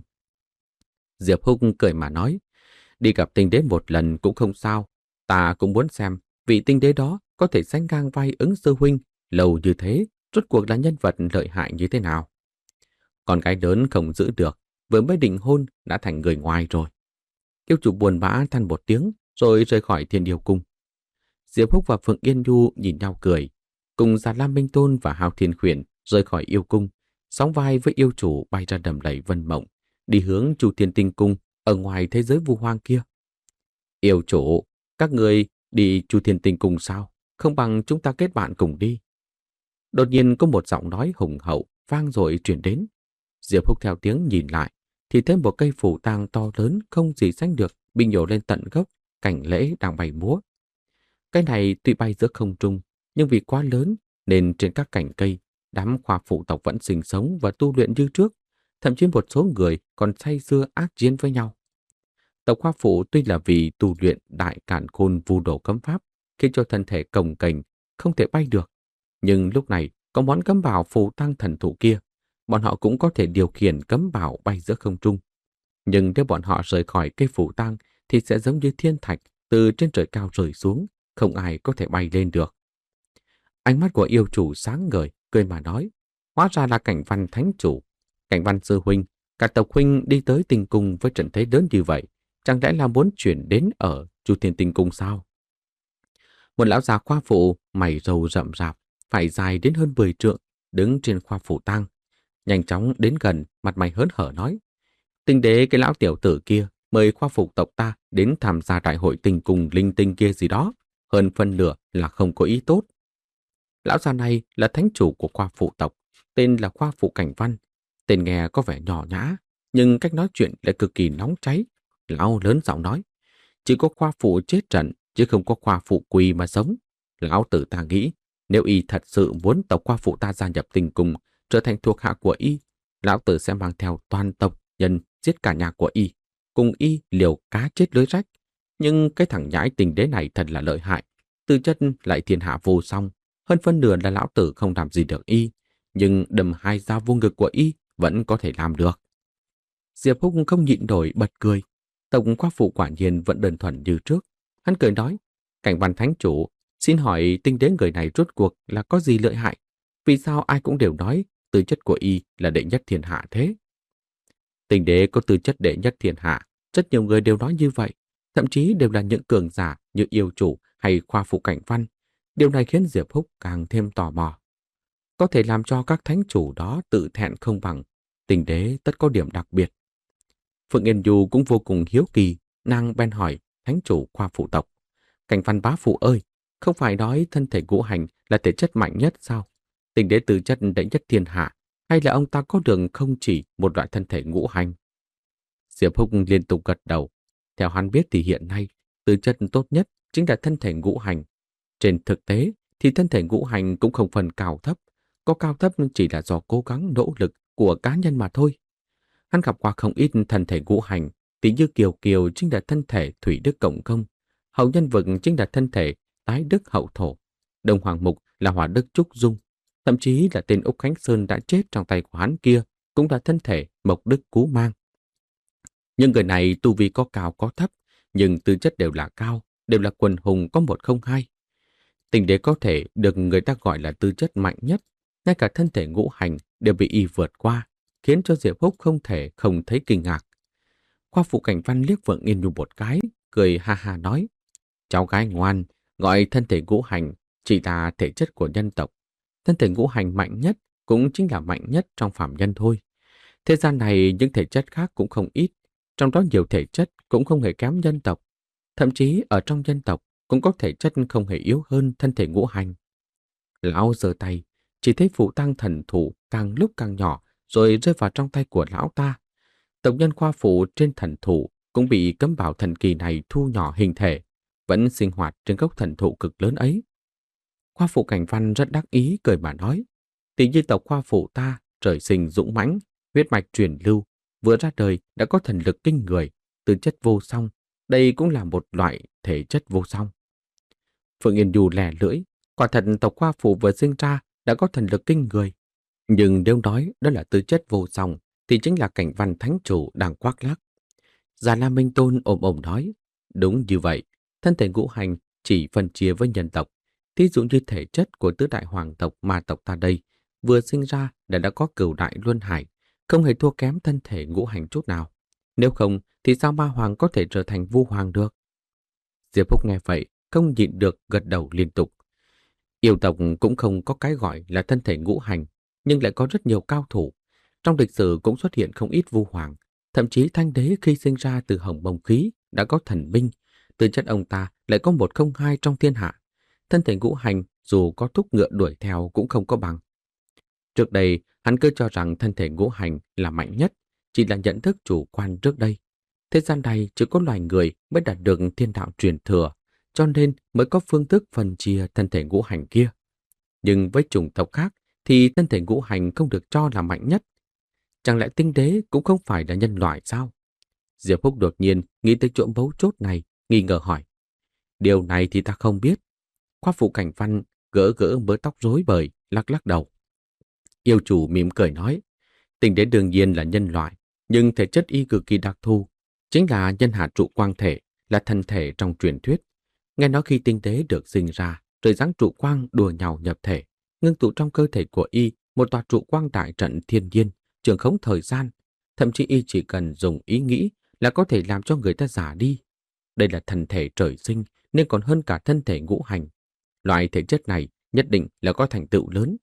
[SPEAKER 1] Diệp Húc cười mà nói, đi gặp tinh đế một lần cũng không sao, ta cũng muốn xem vị tinh đế đó có thể sánh ngang vai ứng sư huynh lâu như thế, rốt cuộc là nhân vật lợi hại như thế nào. Con gái lớn không giữ được, vừa mới định hôn đã thành người ngoài rồi. Yêu chủ buồn bã than một tiếng, rồi rời khỏi Thiên Yêu Cung. Diệp Húc và Phượng Yên Nhu nhìn nhau cười, cùng Già Lam Minh Tôn và Hao Thiên Khuyển rời khỏi yêu cung, sóng vai với yêu chủ bay ra đầm lầy vân mộng, đi hướng Chu Thiên Tinh Cung ở ngoài thế giới vu hoang kia. Yêu chủ, các người đi Chu Thiên Tinh Cung sao? Không bằng chúng ta kết bạn cùng đi. Đột nhiên có một giọng nói hùng hậu vang dội truyền đến. Diệp Húc theo tiếng nhìn lại, thì thêm một cây phủ tang to lớn không gì sánh được bị nhổ lên tận gốc, cảnh lễ đang bay múa. Cái này tuy bay giữa không trung, nhưng vì quá lớn nên trên các cành cây, đám khoa phụ tộc vẫn sinh sống và tu luyện như trước, thậm chí một số người còn say sưa ác chiến với nhau. Tộc khoa phụ tuy là vì tu luyện đại cản khôn vu đồ cấm pháp, khiến cho thân thể cồng kềnh, không thể bay được. Nhưng lúc này có món cấm bảo phù tăng thần thụ kia, bọn họ cũng có thể điều khiển cấm bảo bay giữa không trung. Nhưng nếu bọn họ rời khỏi cây phù tăng thì sẽ giống như thiên thạch từ trên trời cao rơi xuống, không ai có thể bay lên được. Ánh mắt của yêu chủ sáng ngời, cười mà nói, hóa ra là Cảnh Văn thánh chủ. Cảnh Văn sư huynh, cả tộc huynh đi tới Tinh Cung với trận thế lớn như vậy, chẳng lẽ là muốn chuyển đến ở Chu Thiên Tinh Cung sao? Một lão già khoa phụ, mày râu rậm rạp, phải dài đến hơn mười trượng, đứng trên khoa phủ tang, nhanh chóng đến gần, mặt mày hớn hở nói: Tinh đế cái lão tiểu tử kia mời khoa phục tộc ta đến tham gia đại hội tình cùng linh tinh kia gì đó, hơn phân nửa là không có ý tốt. Lão già này là thánh chủ của khoa phụ tộc, tên là khoa phụ Cảnh Văn. Tên nghe có vẻ nhỏ nhã, nhưng cách nói chuyện lại cực kỳ nóng cháy. Lão lớn giọng nói: Chỉ có khoa phụ chết trận, chứ không có khoa phụ quỳ mà sống. Lão tử ta nghĩ, nếu y thật sự muốn tộc khoa phụ ta gia nhập tình cùng, trở thành thuộc hạ của y, lão tử sẽ mang theo toàn tộc nhân giết cả nhà của y, cùng y liều cá chết lưới rách. Nhưng cái thằng nhãi tình đế này thật là lợi hại, tư chất lại thiên hạ vô song, hơn phân nửa là lão tử không làm gì được y, nhưng đâm hai dao vô ngực của y vẫn có thể làm được. Diệp Húc không nhịn nổi bật cười. Tổng khoa phụ quả nhiên vẫn đơn thuần như trước. Hắn cười nói: Cảnh Văn thánh chủ, xin hỏi tinh đế người này rốt cuộc là có gì lợi hại? Vì sao ai cũng đều nói tư chất của y là đệ nhất thiên hạ thế? Tinh đế có tư chất đệ nhất thiên hạ, rất nhiều người đều nói như vậy, thậm chí đều là những cường giả như yêu chủ hay khoa phụ Cảnh Văn. Điều này khiến Diệp Húc càng thêm tò mò. Có thể làm cho các thánh chủ đó tự thẹn không bằng, tinh đế tất có điểm đặc biệt. Phượng Yên Du cũng vô cùng hiếu kỳ, nàng bèn hỏi thánh chủ khoa phụ tộc: Cảnh Văn bá phụ ơi, không phải nói thân thể ngũ hành là thể chất mạnh nhất sao? Tinh đế tư chất đệ nhất thiên hạ, hay là ông ta có đường không chỉ một loại thân thể ngũ hành? Diệp Húc liên tục gật đầu. Theo hắn biết thì hiện nay, tư chất tốt nhất chính là thân thể ngũ hành. Trên thực tế thì thân thể ngũ hành cũng không phần cao thấp, có cao thấp chỉ là do cố gắng nỗ lực của cá nhân mà thôi. Hắn gặp qua không ít thân thể ngũ hành, tỷ như Kiều Kiều chính là thân thể thủy đức cộng công, Hậu Nhân Vực chính là thân thể tái đức hậu thổ, Đông Hoàng Mục là hỏa đức trúc dung, thậm chí là tên Úc Khánh Sơn đã chết trong tay của hắn kia cũng là thân thể mộc đức cú mang. Nhưng người này tu vi có cao có thấp, nhưng tư chất đều là cao, đều là quần hùng có một không hai. Tinh đế có thể được người ta gọi là tư chất mạnh nhất, ngay cả thân thể ngũ hành đều bị y vượt qua, khiến cho Diệp Húc không thể không thấy kinh ngạc. Khoa phụ Cảnh Văn liếc Phượng Yên Nhu một cái, cười ha ha nói: Cháu gái ngoan, gọi thân thể ngũ hành chỉ là thể chất của nhân tộc. Thân thể ngũ hành mạnh nhất cũng chính là mạnh nhất trong phàm nhân thôi. Thế gian này những thể chất khác cũng không ít, trong đó nhiều thể chất cũng không hề kém nhân tộc. Thậm chí ở trong nhân tộc cũng có thể chất không hề yếu hơn thân thể ngũ hành. Lão giơ tay, chỉ thấy phụ tăng thần thủ càng lúc càng nhỏ rồi rơi vào trong tay của lão ta. Tộc nhân khoa phụ trên thần thủ cũng bị cấm bảo thần kỳ này thu nhỏ hình thể, vẫn sinh hoạt trên gốc thần thụ cực lớn ấy. Khoa phụ Cảnh Văn rất đắc ý cười mà nói: Tỷ như tộc khoa phụ ta trời sinh dũng mãnh, huyết mạch truyền lưu, vừa ra đời đã có thần lực kinh người, tư chất vô song, đây cũng là một loại thể chất vô song. Phượng Yên Du lẻ lưỡi, quả thật tộc khoa phụ vừa sinh ra đã có thần lực kinh người, nhưng nếu nói đó là tư chất vô song thì chính là Cảnh Văn thánh chủ đang khoác lác. Già La Minh Tôn ồm ồm nói: Đúng như vậy, thân thể ngũ hành chỉ phân chia với nhân tộc. Thí dụ như thể chất của tứ đại hoàng tộc ma tộc ta đây, vừa sinh ra đã đã có cửu đại luân hải, không hề thua kém thân thể ngũ hành chút nào. Nếu không thì sao ma hoàng có thể trở thành vu hoàng được? Diệp Húc nghe vậy, không nhịn được gật đầu liên tục. Yêu tộc cũng không có cái gọi là thân thể ngũ hành, nhưng lại có rất nhiều cao thủ. Trong lịch sử cũng xuất hiện không ít vu hoàng, thậm chí Thanh đế khi sinh ra từ hồng mông khí đã có thần binh, tư chất ông ta lại có một không hai trong thiên hạ. Thân thể ngũ hành dù có thúc ngựa đuổi theo cũng không có bằng. Trước đây, hắn cứ cho rằng thân thể ngũ hành là mạnh nhất, chỉ là nhận thức chủ quan trước đây. Thế gian này chỉ có loài người mới đạt được thiên đạo truyền thừa, cho nên mới có phương thức phân chia thân thể ngũ hành kia. Nhưng với chủng tộc khác thì thân thể ngũ hành không được cho là mạnh nhất. Chẳng lẽ tinh đế cũng không phải là nhân loại sao? Diệp Húc đột nhiên nghĩ tới chỗ mấu chốt này, nghi ngờ hỏi. Điều này thì ta không biết. Khoa phụ Cảnh Văn gỡ gỡ mớ tóc rối bời, lắc lắc đầu. Yêu chủ mỉm cười nói, tinh đế đương nhiên là nhân loại, nhưng thể chất y cực kỳ đặc thù, chính là nhân hạ trụ quang thể, là thân thể trong truyền thuyết. Nghe nói khi tinh đế được sinh ra, trời giáng trụ quang đùa nhau nhập thể, ngưng tụ trong cơ thể của y một tòa trụ quang đại trận thiên nhiên, trường khống thời gian, thậm chí y chỉ cần dùng ý nghĩ là có thể làm cho người ta giả đi. Đây là thân thể trời sinh nên còn hơn cả thân thể ngũ hành. Loại thể chất này nhất định là có thành tựu lớn.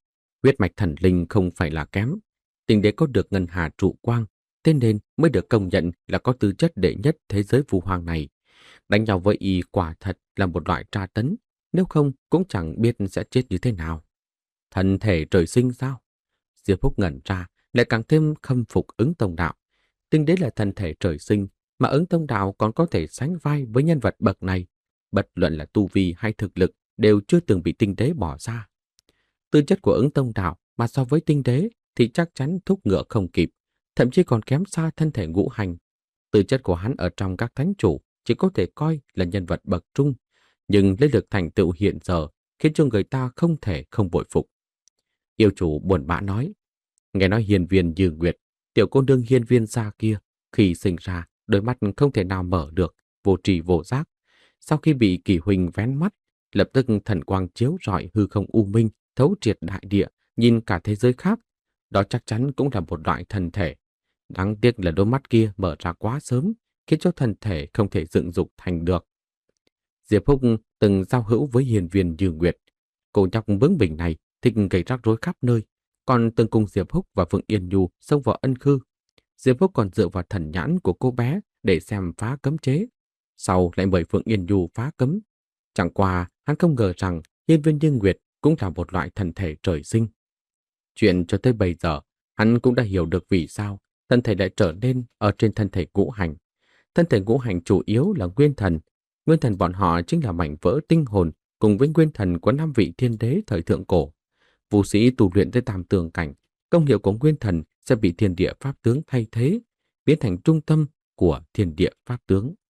[SPEAKER 1] Huyết mạch thần linh không phải là kém. Tinh đế có được ngân hà trụ quang, thế nên mới được công nhận là có tư chất đệ nhất thế giới phù hoàng này. Đánh nhau với y quả thật là một loại tra tấn, nếu không cũng chẳng biết sẽ chết như thế nào. Thần thể trời sinh sao? Diệp Phúc ngẩn ra, lại càng thêm khâm phục Ứng Tông Đạo. Tinh đế là thần thể trời sinh, mà Ứng Tông Đạo còn có thể sánh vai với nhân vật bậc này. Bất luận là tu vi hay thực lực đều chưa từng bị tinh đế bỏ ra. Tư chất của Ứng Tông Đạo mà so với tinh đế thì chắc chắn thúc ngựa không kịp, thậm chí còn kém xa thân thể ngũ hành. Tư chất của hắn ở trong các thánh chủ chỉ có thể coi là nhân vật bậc trung, nhưng lấy lực thành tựu hiện giờ khiến cho người ta không thể không bội phục. Yêu chủ buồn bã nói, nghe nói hiên viên Như Nguyệt, tiểu cô nương hiên viên gia kia, khi sinh ra, đôi mắt không thể nào mở được, vô tri vô giác. Sau khi bị kỳ huynh vén mắt, lập tức thần quang chiếu rọi hư không u minh, thấu triệt đại địa, nhìn cả thế giới khác. Đó chắc chắn cũng là một loại thần thể. Đáng tiếc là đôi mắt kia mở ra quá sớm, khiến cho thần thể không thể dựng dục thành được. Diệp Phúc từng giao hữu với hiền viên Như Nguyệt. Cô nhóc bướng bỉnh này thích gây rắc rối khắp nơi, còn từng cùng Diệp Phúc và Phượng Yên Nhu xông vào ân khư. Diệp Phúc còn dựa vào thần nhãn của cô bé để xem phá cấm chế. Sau lại mời Phượng Yên Nhu phá cấm. Chẳng qua hắn không ngờ rằng hiên viên Như Nguyệt cũng là một loại thần thể trời sinh. Chuyện cho tới bây giờ, hắn cũng đã hiểu được vì sao thân thể lại trở nên ở trên thân thể ngũ hành. Thân thể ngũ hành chủ yếu là nguyên thần. Nguyên thần bọn họ chính là mảnh vỡ tinh hồn cùng với nguyên thần của năm vị thiên đế thời thượng cổ. Vũ sĩ tu luyện tới tam tường cảnh, công hiệu của nguyên thần sẽ bị thiên địa pháp tướng thay thế, biến thành trung tâm của thiên địa pháp tướng.